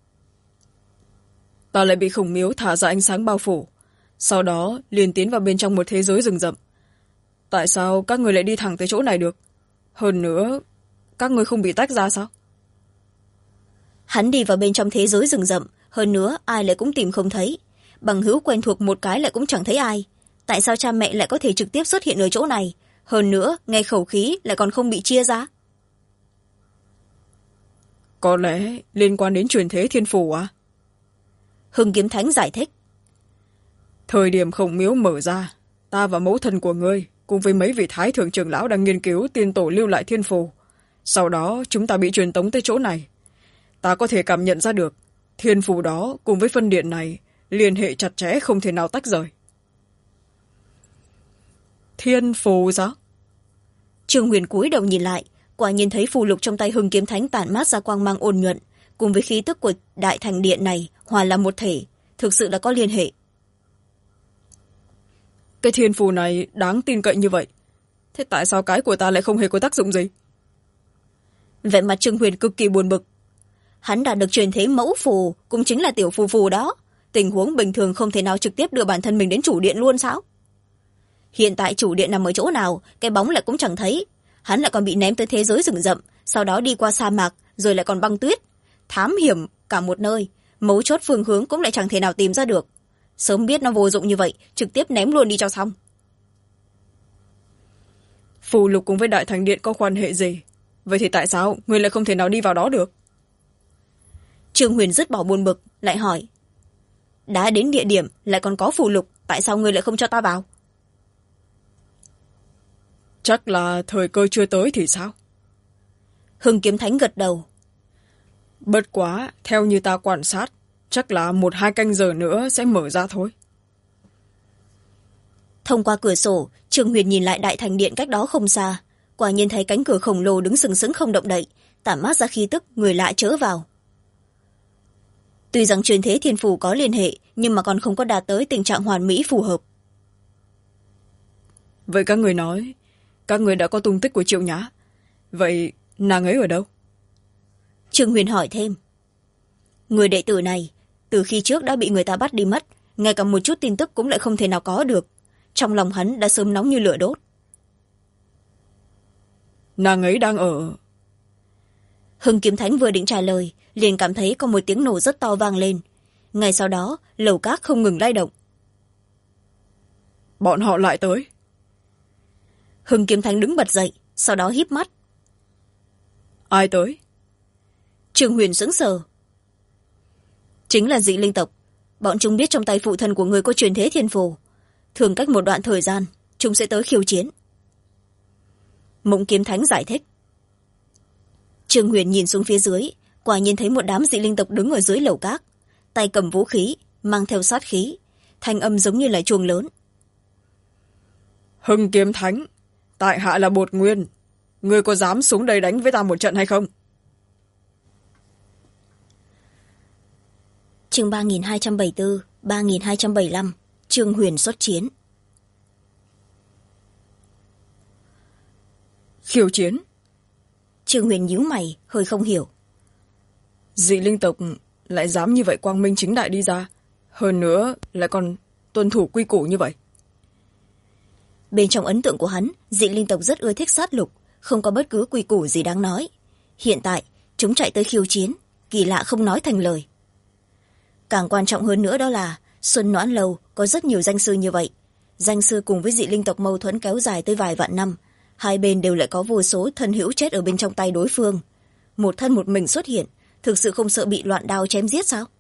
Ta lại bị Khổng Miếu thả ra ánh sáng bao phủ, sau đó liền tiến vào bên trong một thế giới rừng rậm. Tại sao các người lại đi thẳng tới chỗ này được? Hơn nữa, các người không bị tách ra sao? Hắn đi vào bên trong thế giới rừng rậm, hơn nữa ai lại cũng tìm không thấy. Bằng hữu quen thuộc một cái lại cũng chẳng thấy ai. Tại sao cha mẹ lại có thể trực tiếp xuất hiện ở chỗ này? Hơn nữa, nghe khẩu khí lại còn không bị chia ra. Có lẽ liên quan đến truyền thế thiên phủ à? Hưng Kiếm Thánh giải thích. Thời điểm Khổng Miếu mở ra, ta và mẫu thân của ngươi cùng với mấy vị thái thượng trưởng lão đang nghiên cứu tiên tổ lưu lại thiên phù. Sau đó chúng ta bị truyền tống tới chỗ này. Ta có thể cảm nhận ra được thiên phù đó cùng với phân điện này liên hệ chặt chẽ, không thể nào tách rời. Thiên phù sao? Trương Huyền cúi đầu nhìn lại, quả nhiên thấy phù lục trong tay Hưng Kiếm Thánh tản mát ra quang mang ôn nhuận, cùng với khí tức của đại thành điện này hòa làm một thể, thực sự là có liên hệ. Cái thiên phù này đáng tin cậy như vậy, thế tại sao cái của ta lại không hề có tác dụng gì? Vẻ mặt Trương Huyền cực kỳ buồn bực. Hắn đã được truyền thế mẫu phù, cũng chính là tiểu phù phù đó. Tình huống bình thường không thể nào trực tiếp đưa bản thân mình đến chủ điện luôn sao? Hiện tại chủ điện nằm ở chỗ nào, cái bóng lại cũng chẳng thấy. Hắn lại còn bị ném tới thế giới rừng rậm, sau đó đi qua sa mạc, rồi lại còn băng tuyết. Thám hiểm cả một nơi, mấu chốt phương hướng cũng lại chẳng thể nào tìm ra được. Sớm biết nó vô dụng như vậy, trực tiếp ném luôn đi cho xong. Phù lục cùng với Đại Thành Điện có quan hệ gì? Vậy thì tại sao người lại không thể nào đi vào đó được? Trương Huyền dứt bỏ buồn bực, lại hỏi. Đã đến địa điểm lại còn có phù lục, tại sao người lại không cho ta vào? Chắc là thời cơ chưa tới thì sao? Hưng Kiếm Thánh gật đầu. Bất quá, theo như ta quan sát, chắc là 1-2 canh giờ nữa sẽ mở ra thôi. Thông qua cửa sổ, Trương Huyền nhìn lại Đại Thành Điện cách đó không xa. Quả nhiên thấy cánh cửa khổng lồ đứng sừng sững không động đậy, tản mát ra khí tức người lạ chớ vào. Tuy rằng truyền thế thiên phủ có liên hệ, nhưng mà còn không có đạt tới tình trạng hoàn mỹ phù hợp. Vậy các người nói, các người đã có tung tích của Triệu Nhã. Vậy nàng ấy ở đâu? Trương Huyền hỏi thêm. Người đệ tử này, từ khi trước đã bị người ta bắt đi mất, ngay cả một chút tin tức cũng lại không thể nào có được. Trong lòng hắn đã sớm nóng như lửa đốt. Nàng ấy đang ở... Hưng Kiếm Thánh vừa định trả lời, liền cảm thấy có một tiếng nổ rất to vang lên. Ngay sau đó, lầu cát không ngừng lay động. Bọn họ lại tới. Hưng Kiếm Thánh đứng bật dậy, sau đó híp mắt. Ai tới? Trương Huyền sững sờ. Chính là dị linh tộc. Bọn chúng biết trong tay phụ thân của người có truyền thế thiên phù. Thường cách một đoạn thời gian, chúng sẽ tới khiêu chiến. Mộng Kiếm Thánh giải thích. Trương Huyền nhìn xuống phía dưới, quả nhiên thấy một đám dị linh tộc đứng ở dưới lầu cát, tay cầm vũ khí, mang theo sát khí, thanh âm giống như là chuông lớn. Hưng Kiếm Thánh, tại hạ là Bột Nguyên. Ngươi có dám xuống đây đánh với ta một trận hay không? Chương 3274, 3275, Trương Huyền xuất chiến. Khiêu chiến? Trương Huyền nhíu mày, hơi không hiểu. Dị linh tộc lại dám như vậy quang minh chính đại đi ra, hơn nữa lại còn tuân thủ quy củ như vậy. Bên trong ấn tượng của hắn, dị linh tộc rất ưa thích sát lục, không có bất cứ quy củ gì đáng nói. Hiện tại, chúng chạy tới khiêu chiến, kỳ lạ không nói thành lời. Càng quan trọng hơn nữa đó là, Xuân Noãn Lâu có rất nhiều danh sư như vậy. Danh sư cùng với dị linh tộc mâu thuẫn kéo dài tới vài vạn năm. Hai bên đều lại có vô số thân hữu chết ở bên trong tay đối phương. Một thân một mình xuất hiện, thực sự không sợ bị loạn đao chém giết sao?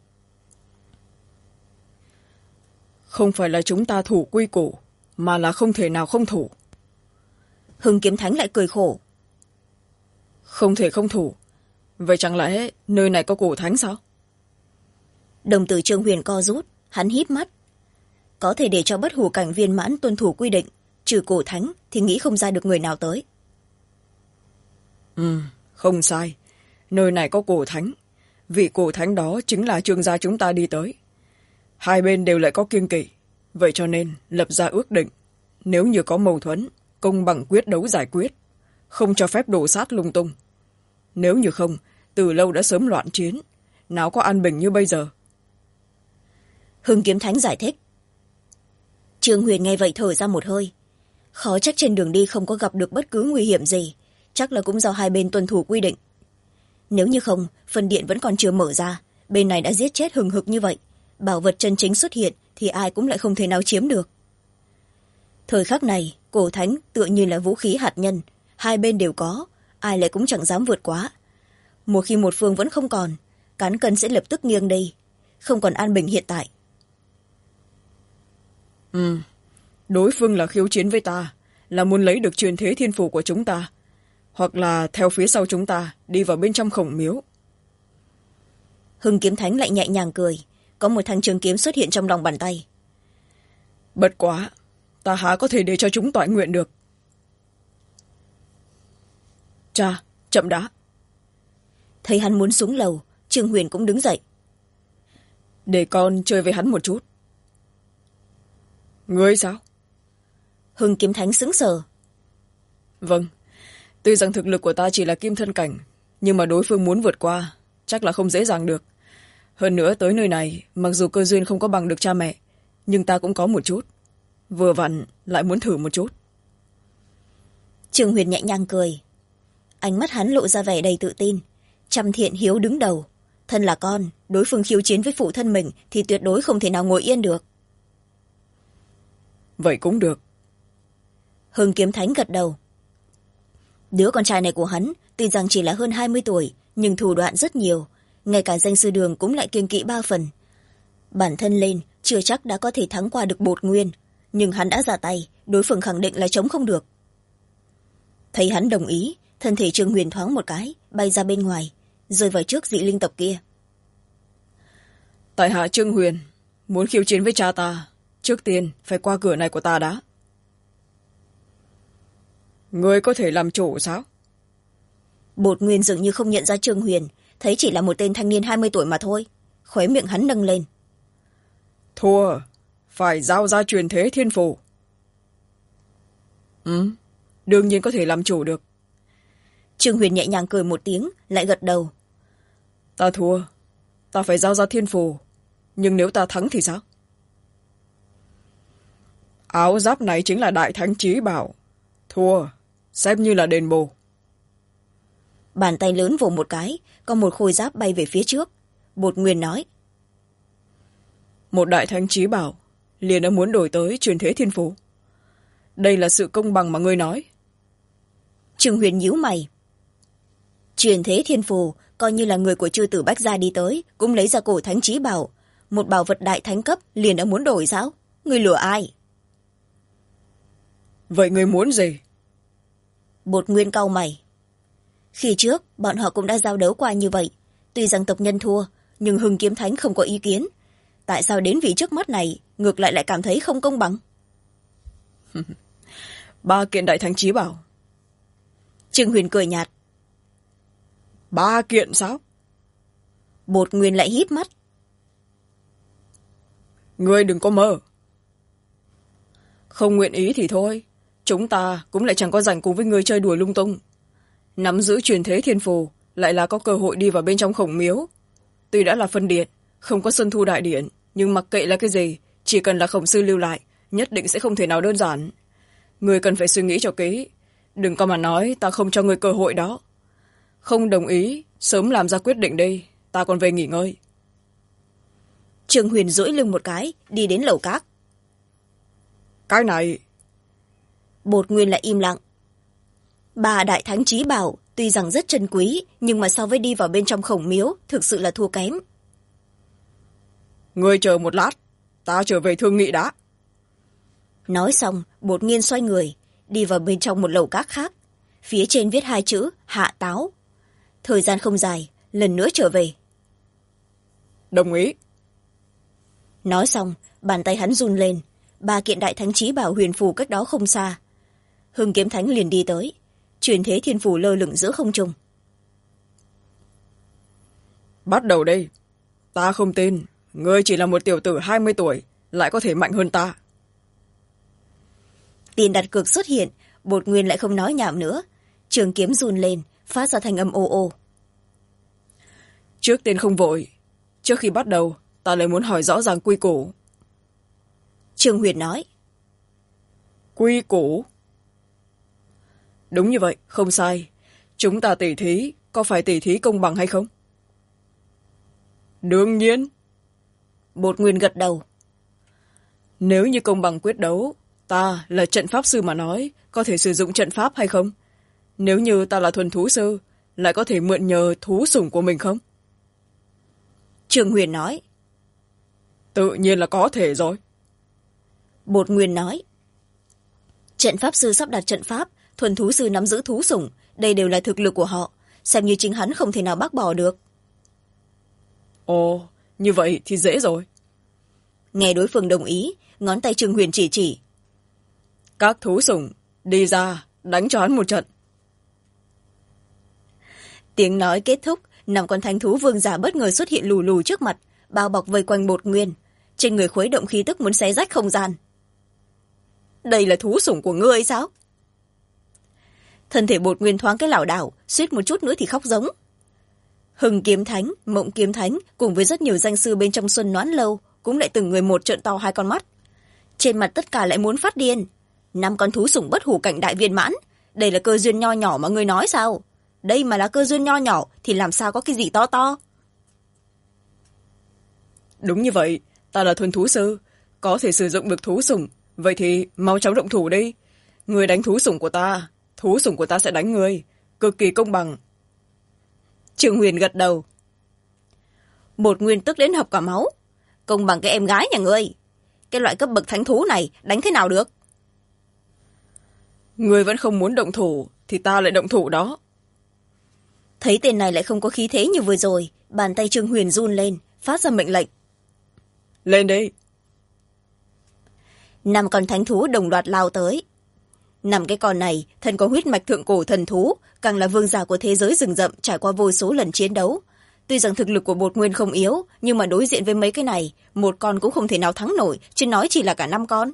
Không phải là chúng ta thủ quy củ, mà là không thể nào không thủ. Hưng Kiếm Thánh lại cười khổ. Không thể không thủ. Vậy chẳng lẽ nơi này có cổ thánh sao? Đồng tử Trương Huyền co rút, hắn híp mắt. Có thể để cho bất hủ cảnh viên mãn tuân thủ quy định, trừ cổ thánh thì nghĩ không ra được người nào tới. Không sai. Nơi này có cổ thánh. Vị cổ thánh đó chính là Trương gia chúng ta đi tới. Hai bên đều lại có kiêng kỵ. Vậy cho nên lập ra ước định. Nếu như có mâu thuẫn, công bằng quyết đấu giải quyết. Không cho phép đổ sát lung tung. Nếu như không, từ lâu đã sớm loạn chiến. Nào có an bình như bây giờ. Hưng Kiếm Thánh giải thích. Trương Huyền nghe vậy thở ra một hơi. Khó trách trên đường đi không có gặp được bất cứ nguy hiểm gì. Chắc là cũng do hai bên tuân thủ quy định. Nếu như không, phân điện vẫn còn chưa mở ra. Bên này đã giết chết hừng hực như vậy. Bảo vật chân chính xuất hiện thì ai cũng lại không thể nào chiếm được. Thời khắc này, cổ thánh tựa như là vũ khí hạt nhân. Hai bên đều có, ai lại cũng chẳng dám vượt quá. Một khi một phương vẫn không còn, cán cân sẽ lập tức nghiêng đi. Không còn an bình hiện tại. Đối phương là khiêu chiến với ta, là muốn lấy được truyền thế thiên phù của chúng ta, hoặc là theo phía sau chúng ta đi vào bên trong khổng miếu. Hưng Kiếm Thánh lại nhẹ nhàng cười, có một thanh trường kiếm xuất hiện trong lòng bàn tay. Bất quá, ta há có thể để cho chúng toại nguyện được. Cha, chậm đã. Thấy hắn muốn xuống lầu, Trương Huyền cũng đứng dậy. Để con chơi với hắn một chút. Ngươi sao? Hưng Kiếm Thánh sững sờ. Vâng, tuy rằng thực lực của ta chỉ là kim thân cảnh, nhưng mà đối phương muốn vượt qua chắc là không dễ dàng được. Hơn nữa tới nơi này, mặc dù cơ duyên không có bằng được cha mẹ, nhưng ta cũng có một chút. Vừa vặn lại muốn thử một chút. Trương Huyền nhẹ nhàng cười. Ánh mắt hắn lộ ra vẻ đầy tự tin. Trăm thiện hiếu đứng đầu. Thân là con, đối phương khiêu chiến với phụ thân mình thì tuyệt đối không thể nào ngồi yên được. Vậy cũng được. Hưng Kiếm Thánh gật đầu. Đứa con trai này của hắn tuy rằng chỉ là hơn 20 tuổi nhưng thủ đoạn rất nhiều, ngay cả danh sư đường cũng lại kiêng kỵ 3 phần. Bản thân lên chưa chắc đã có thể thắng qua được Bột Nguyên, nhưng hắn đã ra tay, đối phương khẳng định là chống không được. Thấy hắn đồng ý, thân thể Trương Huyền thoáng một cái bay ra bên ngoài, rơi vào trước dị linh tộc kia. Tại hạ Trương Huyền muốn khiêu chiến với cha ta, trước tiên phải qua cửa này của ta đã. Ngươi có thể làm chủ sao? Bột Nguyên dường như không nhận ra Trương Huyền, thấy chỉ là một tên thanh niên 20 tuổi mà thôi, khóe miệng hắn nâng lên. Thua, phải giao ra truyền thế thiên phù. Đương nhiên có thể làm chủ được. Trương Huyền nhẹ nhàng cười một tiếng, lại gật đầu. Ta thua, ta phải giao ra thiên phù, nhưng nếu ta thắng thì sao? Áo giáp này chính là đại thánh chí bảo, thua xem như là đền bù. Bàn tay lớn vồ một cái, có một khôi giáp bay về phía trước. Bột Nguyên nói. Một đại thánh chí bảo liền đã muốn đổi tới truyền thế thiên phù. Đây là sự công bằng mà ngươi nói. Trương Huyền nhíu mày. Truyền thế thiên phù coi như là người của chư tử Bách gia đi tới cũng lấy ra cổ thánh chí bảo, một bảo vật đại thánh cấp liền đã muốn đổi sao? Ngươi lừa ai? Vậy ngươi muốn gì? Bột Nguyên cau mày. Khi trước bọn họ cũng đã giao đấu qua như vậy, tuy rằng tộc nhân thua nhưng Hưng Kiếm Thánh không có ý kiến. Tại sao đến vị trước mắt này ngược lại cảm thấy không công bằng? 3 kiện đại thánh chí bảo. Trương Huyền cười nhạt. 3 kiện sao? Bột Nguyên lại híp mắt. Ngươi đừng có mơ. Không nguyện ý thì thôi, chúng ta cũng lại chẳng có rảnh cùng với ngươi chơi đùa lung tung. Nắm giữ truyền thế thiên phù lại là có cơ hội đi vào bên trong khổng miếu. Tuy đã là phân điện, không có xuân thu đại điện, nhưng mặc kệ là cái gì, chỉ cần là khổng sư lưu lại nhất định sẽ không thể nào đơn giản. Ngươi cần phải suy nghĩ cho kỹ, đừng có mà nói ta không cho ngươi cơ hội đó. Không đồng ý, sớm làm ra quyết định đi, ta còn về nghỉ ngơi. Trương Huyền duỗi lưng một cái, đi đến lầu các. Cái này... Bột Nguyên lại im lặng. 3 đại thánh chí bảo tuy rằng rất chân quý, nhưng mà so với đi vào bên trong khổng miếu thực sự là thua kém. Ngươi chờ một lát, ta trở về thương nghị đã. Nói xong, Bột Nguyên xoay người, đi vào bên trong một lầu các khác. Phía trên viết 2 chữ hạ táo. Thời gian không dài, lần nữa trở về. Đồng ý. Nói xong, bàn tay hắn run lên, 3 kiện đại thánh chí bảo huyền phù cách đó không xa. Hưng Kiếm Thánh liền đi tới, truyền thế thiên phù lơ lửng giữa không trung. Bắt đầu đây. Ta không tin, ngươi chỉ là một tiểu tử 20 tuổi, lại có thể mạnh hơn ta. Tiền đặt cược xuất hiện, Bột Nguyên lại không nói nhảm nữa. Trường kiếm run lên, phát ra thành âm ô ô. Trước tiên không vội. Trước khi bắt đầu, ta lại muốn hỏi rõ ràng quy củ. Trương Huyền nói. Quy củ? Đúng như vậy, không sai. Chúng ta tỉ thí, có phải tỉ thí công bằng hay không? Đương nhiên. Bột Nguyên gật đầu. Nếu như công bằng quyết đấu, ta là trận pháp sư mà nói, có thể sử dụng trận pháp hay không? Nếu như ta là thuần thú sư, lại có thể mượn nhờ thú sủng của mình không? Trương Huyền nói. Tự nhiên là có thể rồi. Bột Nguyên nói. Trận pháp sư sắp đặt trận pháp, thuần thú sư nắm giữ thú sủng, đây đều là thực lực của họ, xem như chính hắn không thể nào bác bỏ được. Ồ, như vậy thì dễ rồi. Nghe đối phương đồng ý, ngón tay Trương Huyền chỉ. Các thú sủng, đi ra, đánh cho hắn một trận. Tiếng nói kết thúc, 5 con thánh thú vương giả bất ngờ xuất hiện lù lù trước mặt, bao bọc vây quanh Bột Nguyên. Trên người khuấy động khí tức muốn xé rách không gian. Đây là thú sủng của ngươi sao? Thân thể Bột Nguyên thoáng cái lảo đảo, suýt một chút nữa thì khóc giống. Hưng Kiếm Thánh, Mộng Kiếm Thánh cùng với rất nhiều danh sư bên trong Xuân Noãn Lâu cũng lại từng người một trợn to 2 con mắt. Trên mặt tất cả lại muốn phát điên. 5 con thú sủng bất hủ cảnh đại viên mãn, đây là cơ duyên nho nhỏ mà ngươi nói sao? đây mà là cơ duyên nho nhỏ thì làm sao có cái gì to to. Đúng như vậy, ta là thuần thú sư, có thể sử dụng được thú sủng, vậy thì mau chóng động thủ đi. Người đánh thú sủng của ta, thú sủng của ta sẽ đánh người, cực kỳ công bằng. Trương Huyền gật đầu. Bột Nguyên tức đến hộc cả máu. Công bằng cái em gái nhà ngươi, cái loại cấp bậc thánh thú này đánh thế nào được? Người vẫn không muốn động thủ thì ta lại động thủ đó. Thấy tên này lại không có khí thế như vừa rồi, bàn tay Trương Huyền run lên, phát ra mệnh lệnh. Lên đi. 5 con thánh thú đồng loạt lao tới. 5 cái con này thân có huyết mạch thượng cổ thần thú, càng là vương giả của thế giới rừng rậm trải qua vô số lần chiến đấu. Tuy rằng thực lực của Bột Nguyên không yếu, nhưng mà đối diện với mấy cái này, một con cũng không thể nào thắng nổi, chứ nói chỉ là cả 5 con.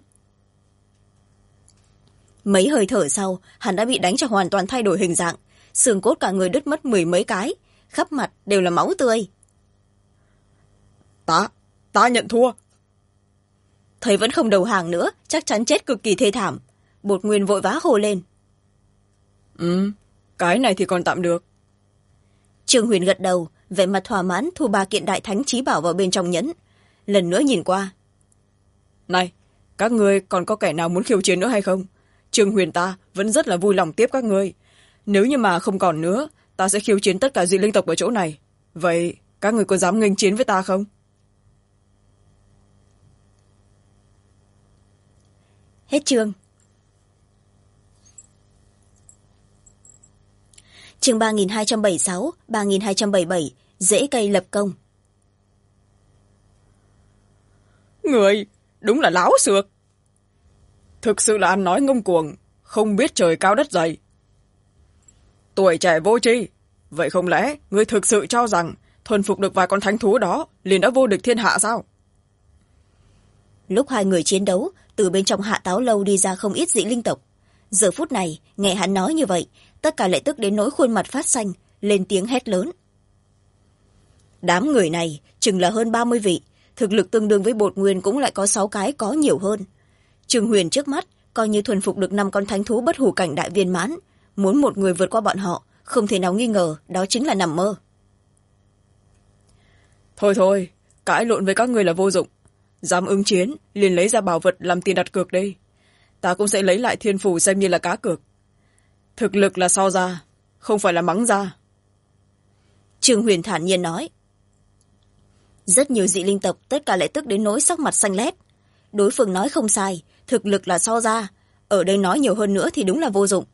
Mấy hơi thở sau, hắn đã bị đánh cho hoàn toàn thay đổi hình dạng, xương cốt cả người đứt mất 10 mấy cái, khắp mặt đều là máu tươi. Ta nhận thua. Thấy vẫn không đầu hàng nữa, chắc chắn chết cực kỳ thê thảm. Bột Nguyên vội vã hồ lên. Cái này thì còn tạm được. Trương Huyền gật đầu, vẻ mặt thỏa mãn thu 3 kiện đại thánh chí bảo vào bên trong nhẫn. Lần nữa nhìn qua. Này, các ngươi còn có kẻ nào muốn khiêu chiến nữa hay không? Trương Huyền ta vẫn rất là vui lòng tiếp các ngươi. Nếu như mà không còn nữa, ta sẽ khiêu chiến tất cả dị linh tộc ở chỗ này. Vậy các ngươi có dám nghênh chiến với ta không? Hết chương. Chương 3276, 3277, rễ cây lập công. Người, đúng là láo xược. Thực sự là ăn nói ngông cuồng, không biết trời cao đất dày. Tuổi trẻ vô tri, vậy không lẽ ngươi thực sự cho rằng thuần phục được vài con thánh thú đó liền đã vô địch thiên hạ sao? Lúc hai người chiến đấu, từ bên trong Hạ Táo Lâu đi ra không ít dị linh tộc. Giờ phút này, nghe hắn nói như vậy, tất cả lại tức đến nỗi khuôn mặt phát xanh, lên tiếng hét lớn. Đám người này chừng là hơn 30 vị, thực lực tương đương với Bột Nguyên cũng lại có 6 cái, có nhiều hơn. Trương Huyền trước mắt coi như thuần phục được 5 con thánh thú bất hủ cảnh đại viên mãn, muốn một người vượt qua bọn họ, không thể nào nghi ngờ đó chính là nằm mơ. Thôi, cãi lộn với các người là vô dụng. Dám ứng chiến liền lấy ra bảo vật làm tiền đặt cược đi. Ta cũng sẽ lấy lại thiên phủ xem như là cá cược. Thực lực là so ra, không phải là mắng ra. Trương Huyền thản nhiên nói. Rất nhiều dị linh tộc tất cả lại tức đến nỗi sắc mặt xanh lét. Đối phương nói không sai, thực lực là so ra, ở đây nói nhiều hơn nữa thì đúng là vô dụng.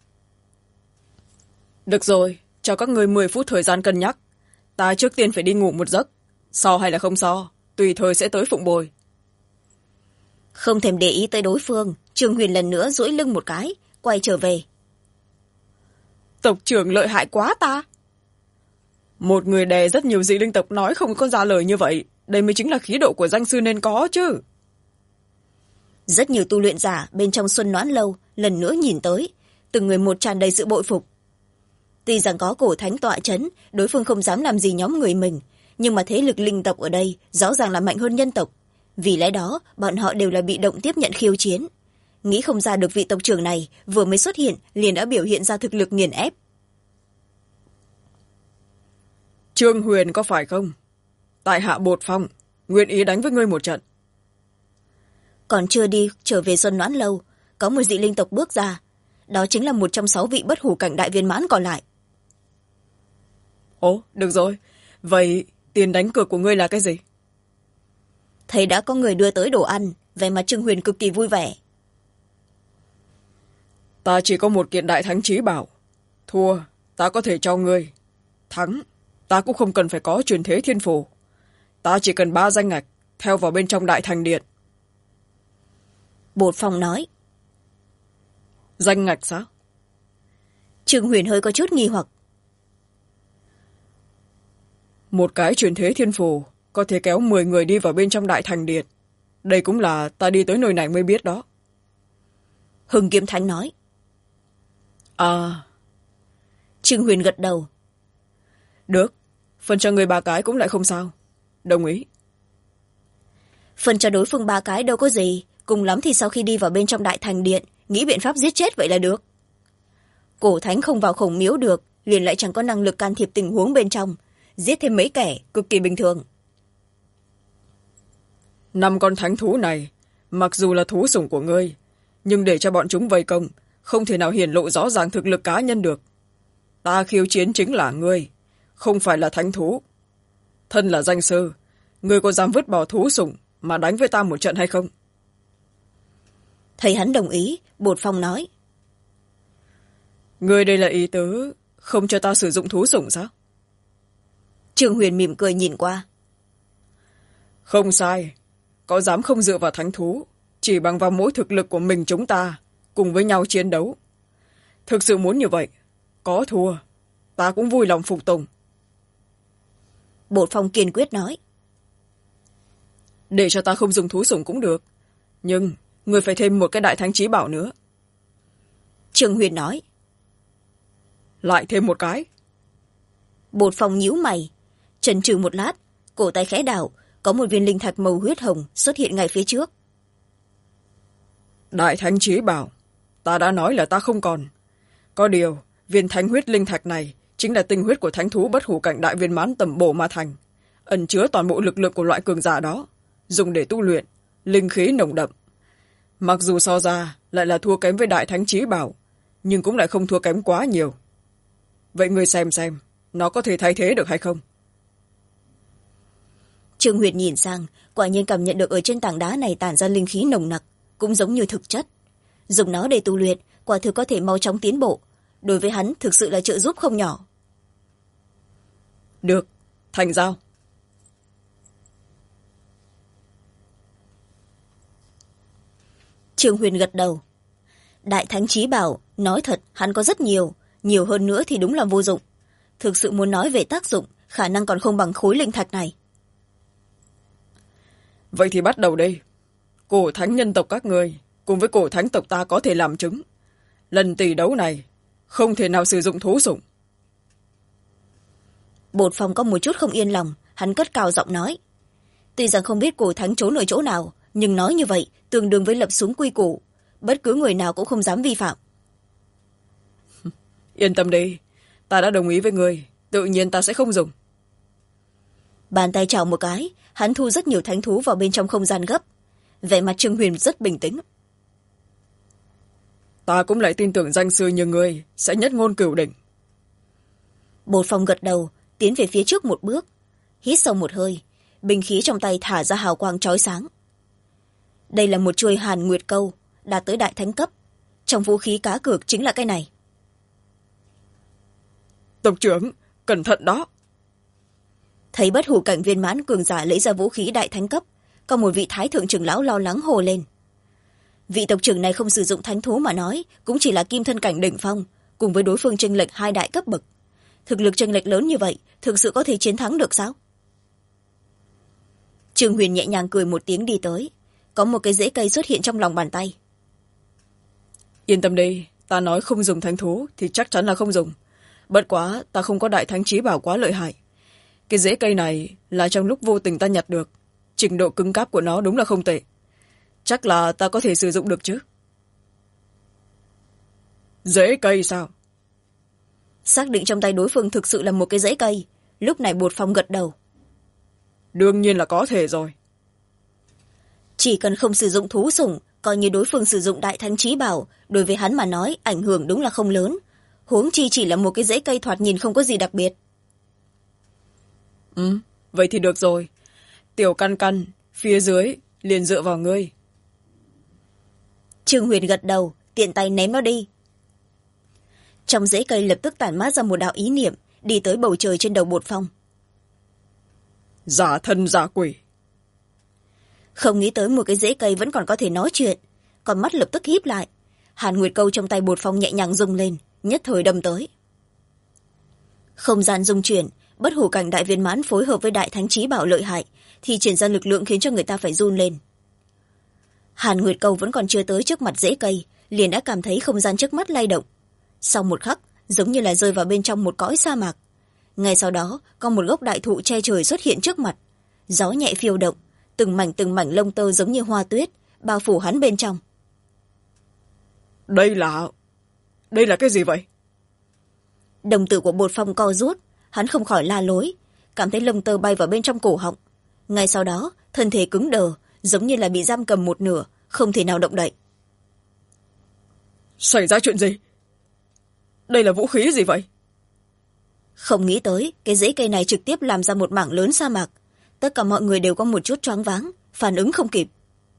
Được rồi, cho các người 10 phút thời gian cân nhắc. Ta trước tiên phải đi ngủ một giấc. So hay là không so, tùy thời sẽ tới phụng bồi. Không thèm để ý tới đối phương, Trương Huyền lần nữa duỗi lưng một cái, quay trở về. Tộc trưởng lợi hại quá ta. Một người đè rất nhiều dị linh tộc nói không có ra lời như vậy, đây mới chính là khí độ của danh sư nên có chứ. Rất nhiều tu luyện giả bên trong Xuân Noãn Lâu lần nữa nhìn tới, từng người một tràn đầy sự bội phục. Tuy rằng có cổ thánh tọa chấn, đối phương không dám làm gì nhóm người mình, nhưng mà thế lực linh tộc ở đây rõ ràng là mạnh hơn nhân tộc. Vì lẽ đó, bọn họ đều là bị động tiếp nhận khiêu chiến. Nghĩ không ra được vị tộc trưởng này vừa mới xuất hiện liền đã biểu hiện ra thực lực nghiền ép. Trương Huyền có phải không? Tại hạ Bột Phong, nguyện ý đánh với ngươi một trận. Còn chưa đi trở về Xuân Noãn Lâu, có một dị linh tộc bước ra. Đó chính là một trong 6 vị bất hủ cảnh đại viên mãn còn lại. Ồ, được rồi. Vậy tiền đánh cược của ngươi là cái gì? Thấy đã có người đưa tới đồ ăn, vẻ mặt Trương Huyền cực kỳ vui vẻ. Ta chỉ có một kiện đại thánh chí bảo. Thua, ta có thể cho ngươi. Thắng, ta cũng không cần phải có truyền thế thiên phù. Ta chỉ cần 3 danh ngạch, theo vào bên trong đại thành điện. Bột Phong nói. Danh ngạch sao? Trương Huyền hơi có chút nghi hoặc. Một cái truyền thế thiên phù có thể kéo 10 người đi vào bên trong đại thành điện. Đây cũng là ta đi tới nơi này mới biết đó. Hưng Kiếm Thánh nói. À. Trương Huyền gật đầu. Được, phần cho người 3 cái cũng lại không sao. Đồng ý. Phần cho đối phương 3 cái đâu có gì, cùng lắm thì sau khi đi vào bên trong đại thành điện, nghĩ biện pháp giết chết vậy là được. Cổ thánh không vào khổng miếu được, liền lại chẳng có năng lực can thiệp tình huống bên trong, giết thêm mấy kẻ cực kỳ bình thường. 5 con thánh thú này mặc dù là thú sủng của ngươi, nhưng để cho bọn chúng vây công không thể nào hiển lộ rõ ràng thực lực cá nhân được. Ta khiêu chiến chính là ngươi, không phải là thánh thú. Thân là danh sư, ngươi có dám vứt bỏ thú sủng mà đánh với ta một trận hay không? Thấy hắn đồng ý, Bột Phong nói. Ngươi đây là ý tứ không cho ta sử dụng thú sủng sao? Trương Huyền mỉm cười nhìn qua. Không sai, có dám không dựa vào thánh thú, chỉ bằng vào mỗi thực lực của mình chúng ta cùng với nhau chiến đấu. Thực sự muốn như vậy, có thua ta cũng vui lòng phục tùng. Bột Phong kiên quyết nói. Để cho ta không dùng thú sủng cũng được, nhưng người phải thêm một cái đại thánh chí bảo nữa. Trương Huyền nói. Lại thêm một cái. Bột Phong nhíu mày, chần chừ một lát, cổ tay khẽ đảo, có một viên linh thạch màu huyết hồng xuất hiện ngay phía trước. Đại thánh chí bảo, ta đã nói là ta không còn. Có điều viên thánh huyết linh thạch này chính là tinh huyết của thánh thú bất hủ cảnh đại viên mãn tầm bổ mà thành, ẩn chứa toàn bộ lực lượng của loại cường giả đó, dùng để tu luyện, linh khí nồng đậm. Mặc dù so ra lại là thua kém với đại thánh chí bảo, nhưng cũng lại không thua kém quá nhiều. Vậy ngươi xem nó có thể thay thế được hay không? Trương Huyền nhìn sang, quả nhiên cảm nhận được ở trên tảng đá này tản ra linh khí nồng nặc, cũng giống như thực chất. Dùng nó để tu luyện, quả thực có thể mau chóng tiến bộ. Đối với hắn thực sự là trợ giúp không nhỏ. Được, thành giao. Trương Huyền gật đầu. Đại thánh chí bảo, nói thật hắn có rất nhiều, nhiều hơn nữa thì đúng là vô dụng. Thực sự muốn nói về tác dụng, khả năng còn không bằng khối linh thạch này. Vậy thì bắt đầu đi. Cổ thánh nhân tộc các ngươi cùng với cổ thánh tộc ta có thể làm chứng. Lần tỷ đấu này không thể nào sử dụng thú sủng. Bột Phong có một chút không yên lòng, hắn cất cao giọng nói. Tuy rằng không biết cổ thánh trốn ở chỗ nào, nhưng nói như vậy tương đương với lập xuống quy củ, bất cứ người nào cũng không dám vi phạm. Yên tâm đi, ta đã đồng ý với người, tự nhiên ta sẽ không dùng. Bàn tay chảo một cái, hắn thu rất nhiều thánh thú vào bên trong không gian gấp. Vẻ mặt Trương Huyền rất bình tĩnh. Ta cũng lại tin tưởng danh sư như người sẽ nhất ngôn cửu đỉnh. Bột Phong gật đầu, tiến về phía trước một bước, hít sâu một hơi, binh khí trong tay thả ra hào quang chói sáng. Đây là một chuôi Hàn Nguyệt Câu, đạt tới đại thánh cấp. Trong vũ khí cá cược chính là cái này. Tộc trưởng, cẩn thận đó. Thấy bất hủ cảnh viên mãn cường giả lấy ra vũ khí đại thánh cấp, có một vị thái thượng trưởng lão lo lắng hồ lên. Vị tộc trưởng này không sử dụng thánh thú mà nói, cũng chỉ là kim thân cảnh đỉnh phong, cùng với đối phương chênh lệch 2 đại cấp bậc. Thực lực chênh lệch lớn như vậy, thực sự có thể chiến thắng được sao? Trương Huyền nhẹ nhàng cười một tiếng đi tới, có một cái rễ cây xuất hiện trong lòng bàn tay. Yên tâm đi, ta nói không dùng thánh thú thì chắc chắn là không dùng. Bất quá ta không có đại thánh chí bảo quá lợi hại. Cái rễ cây này là trong lúc vô tình ta nhặt được, trình độ cứng cáp của nó đúng là không tệ. Chắc là ta có thể sử dụng được chứ. Rễ cây sao? Xác định trong tay đối phương thực sự là một cái rễ cây, lúc này Bột Phong gật đầu. Đương nhiên là có thể rồi. Chỉ cần không sử dụng thú sủng, coi như đối phương sử dụng đại thánh chí bảo, đối với hắn mà nói ảnh hưởng đúng là không lớn. Huống chi chỉ là một cái rễ cây thoạt nhìn không có gì đặc biệt. Vậy thì được rồi. Tiểu căn căn, phía dưới liền dựa vào ngươi. Trương Huyền gật đầu, tiện tay ném nó đi. Trong rễ cây lập tức tản mát ra một đạo ý niệm, đi tới bầu trời trên đầu Bột Phong. Giả thân giả quỷ. Không nghĩ tới một cái rễ cây vẫn còn có thể nói chuyện, con mắt lập tức híp lại. Hàn Nguyệt Câu trong tay Bột Phong nhẹ nhàng rung lên, nhất thời đâm tới. Không gian rung chuyển, bất hủ cảnh đại viên mãn phối hợp với đại thánh chí bảo lợi hại, thì triển ra lực lượng khiến cho người ta phải run lên. Hàn Nguyệt Câu vẫn còn chưa tới trước mặt rễ cây, liền đã cảm thấy không gian trước mắt lay động. Sau một khắc, giống như là rơi vào bên trong một cõi sa mạc. Ngay sau đó, có một gốc đại thụ che trời xuất hiện trước mặt. Gió nhẹ phiêu động, từng mảnh lông tơ giống như hoa tuyết, bao phủ hắn bên trong. Đây là cái gì vậy? đồng tử của Bột Phong co rút, hắn không khỏi la lối, cảm thấy lông tơ bay vào bên trong cổ họng. Ngay sau đó thân thể cứng đờ, giống như là bị giam cầm một nửa, không thể nào động đậy. Xảy ra chuyện gì? Đây là vũ khí gì vậy? Không nghĩ tới cái rễ cây này trực tiếp làm ra một mảng lớn sa mạc. Tất cả mọi người đều có một chút choáng váng, phản ứng không kịp.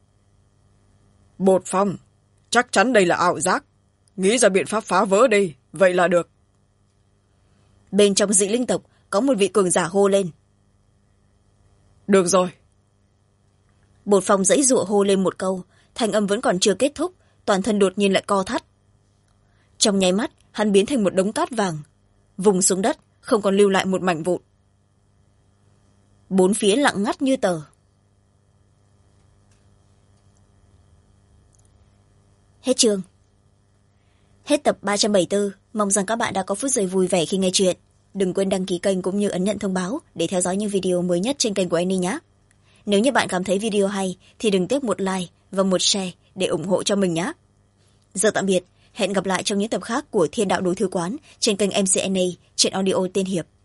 Bột Phong, chắc chắn đây là ảo giác. Nghĩ ra biện pháp phá vỡ đi, vậy là được. Bên trong dị linh tộc có một vị cường giả hô lên. Được rồi. Bột Phong giãy giụa hô lên một câu, thanh âm vẫn còn chưa kết thúc, toàn thân đột nhiên lại co thắt. Trong nháy mắt hắn biến thành một đống cát vàng, vùng xuống đất, không còn lưu lại một mảnh vụn. Bốn phía lặng ngắt như tờ. Hết chương. Hết tập 374. Mong rằng các bạn đã có phút giây vui vẻ khi nghe chuyện. Đừng quên đăng ký kênh cũng như ấn nhận thông báo để theo dõi những video mới nhất trên kênh của Annie nhé. Nếu như bạn cảm thấy video hay thì đừng tiếc một like và một share để ủng hộ cho mình nhé. Giờ tạm biệt, hẹn gặp lại trong những tập khác của Thiên Đạo Đối Thư Quán trên kênh MCNA trên audio Tiên Hiệp.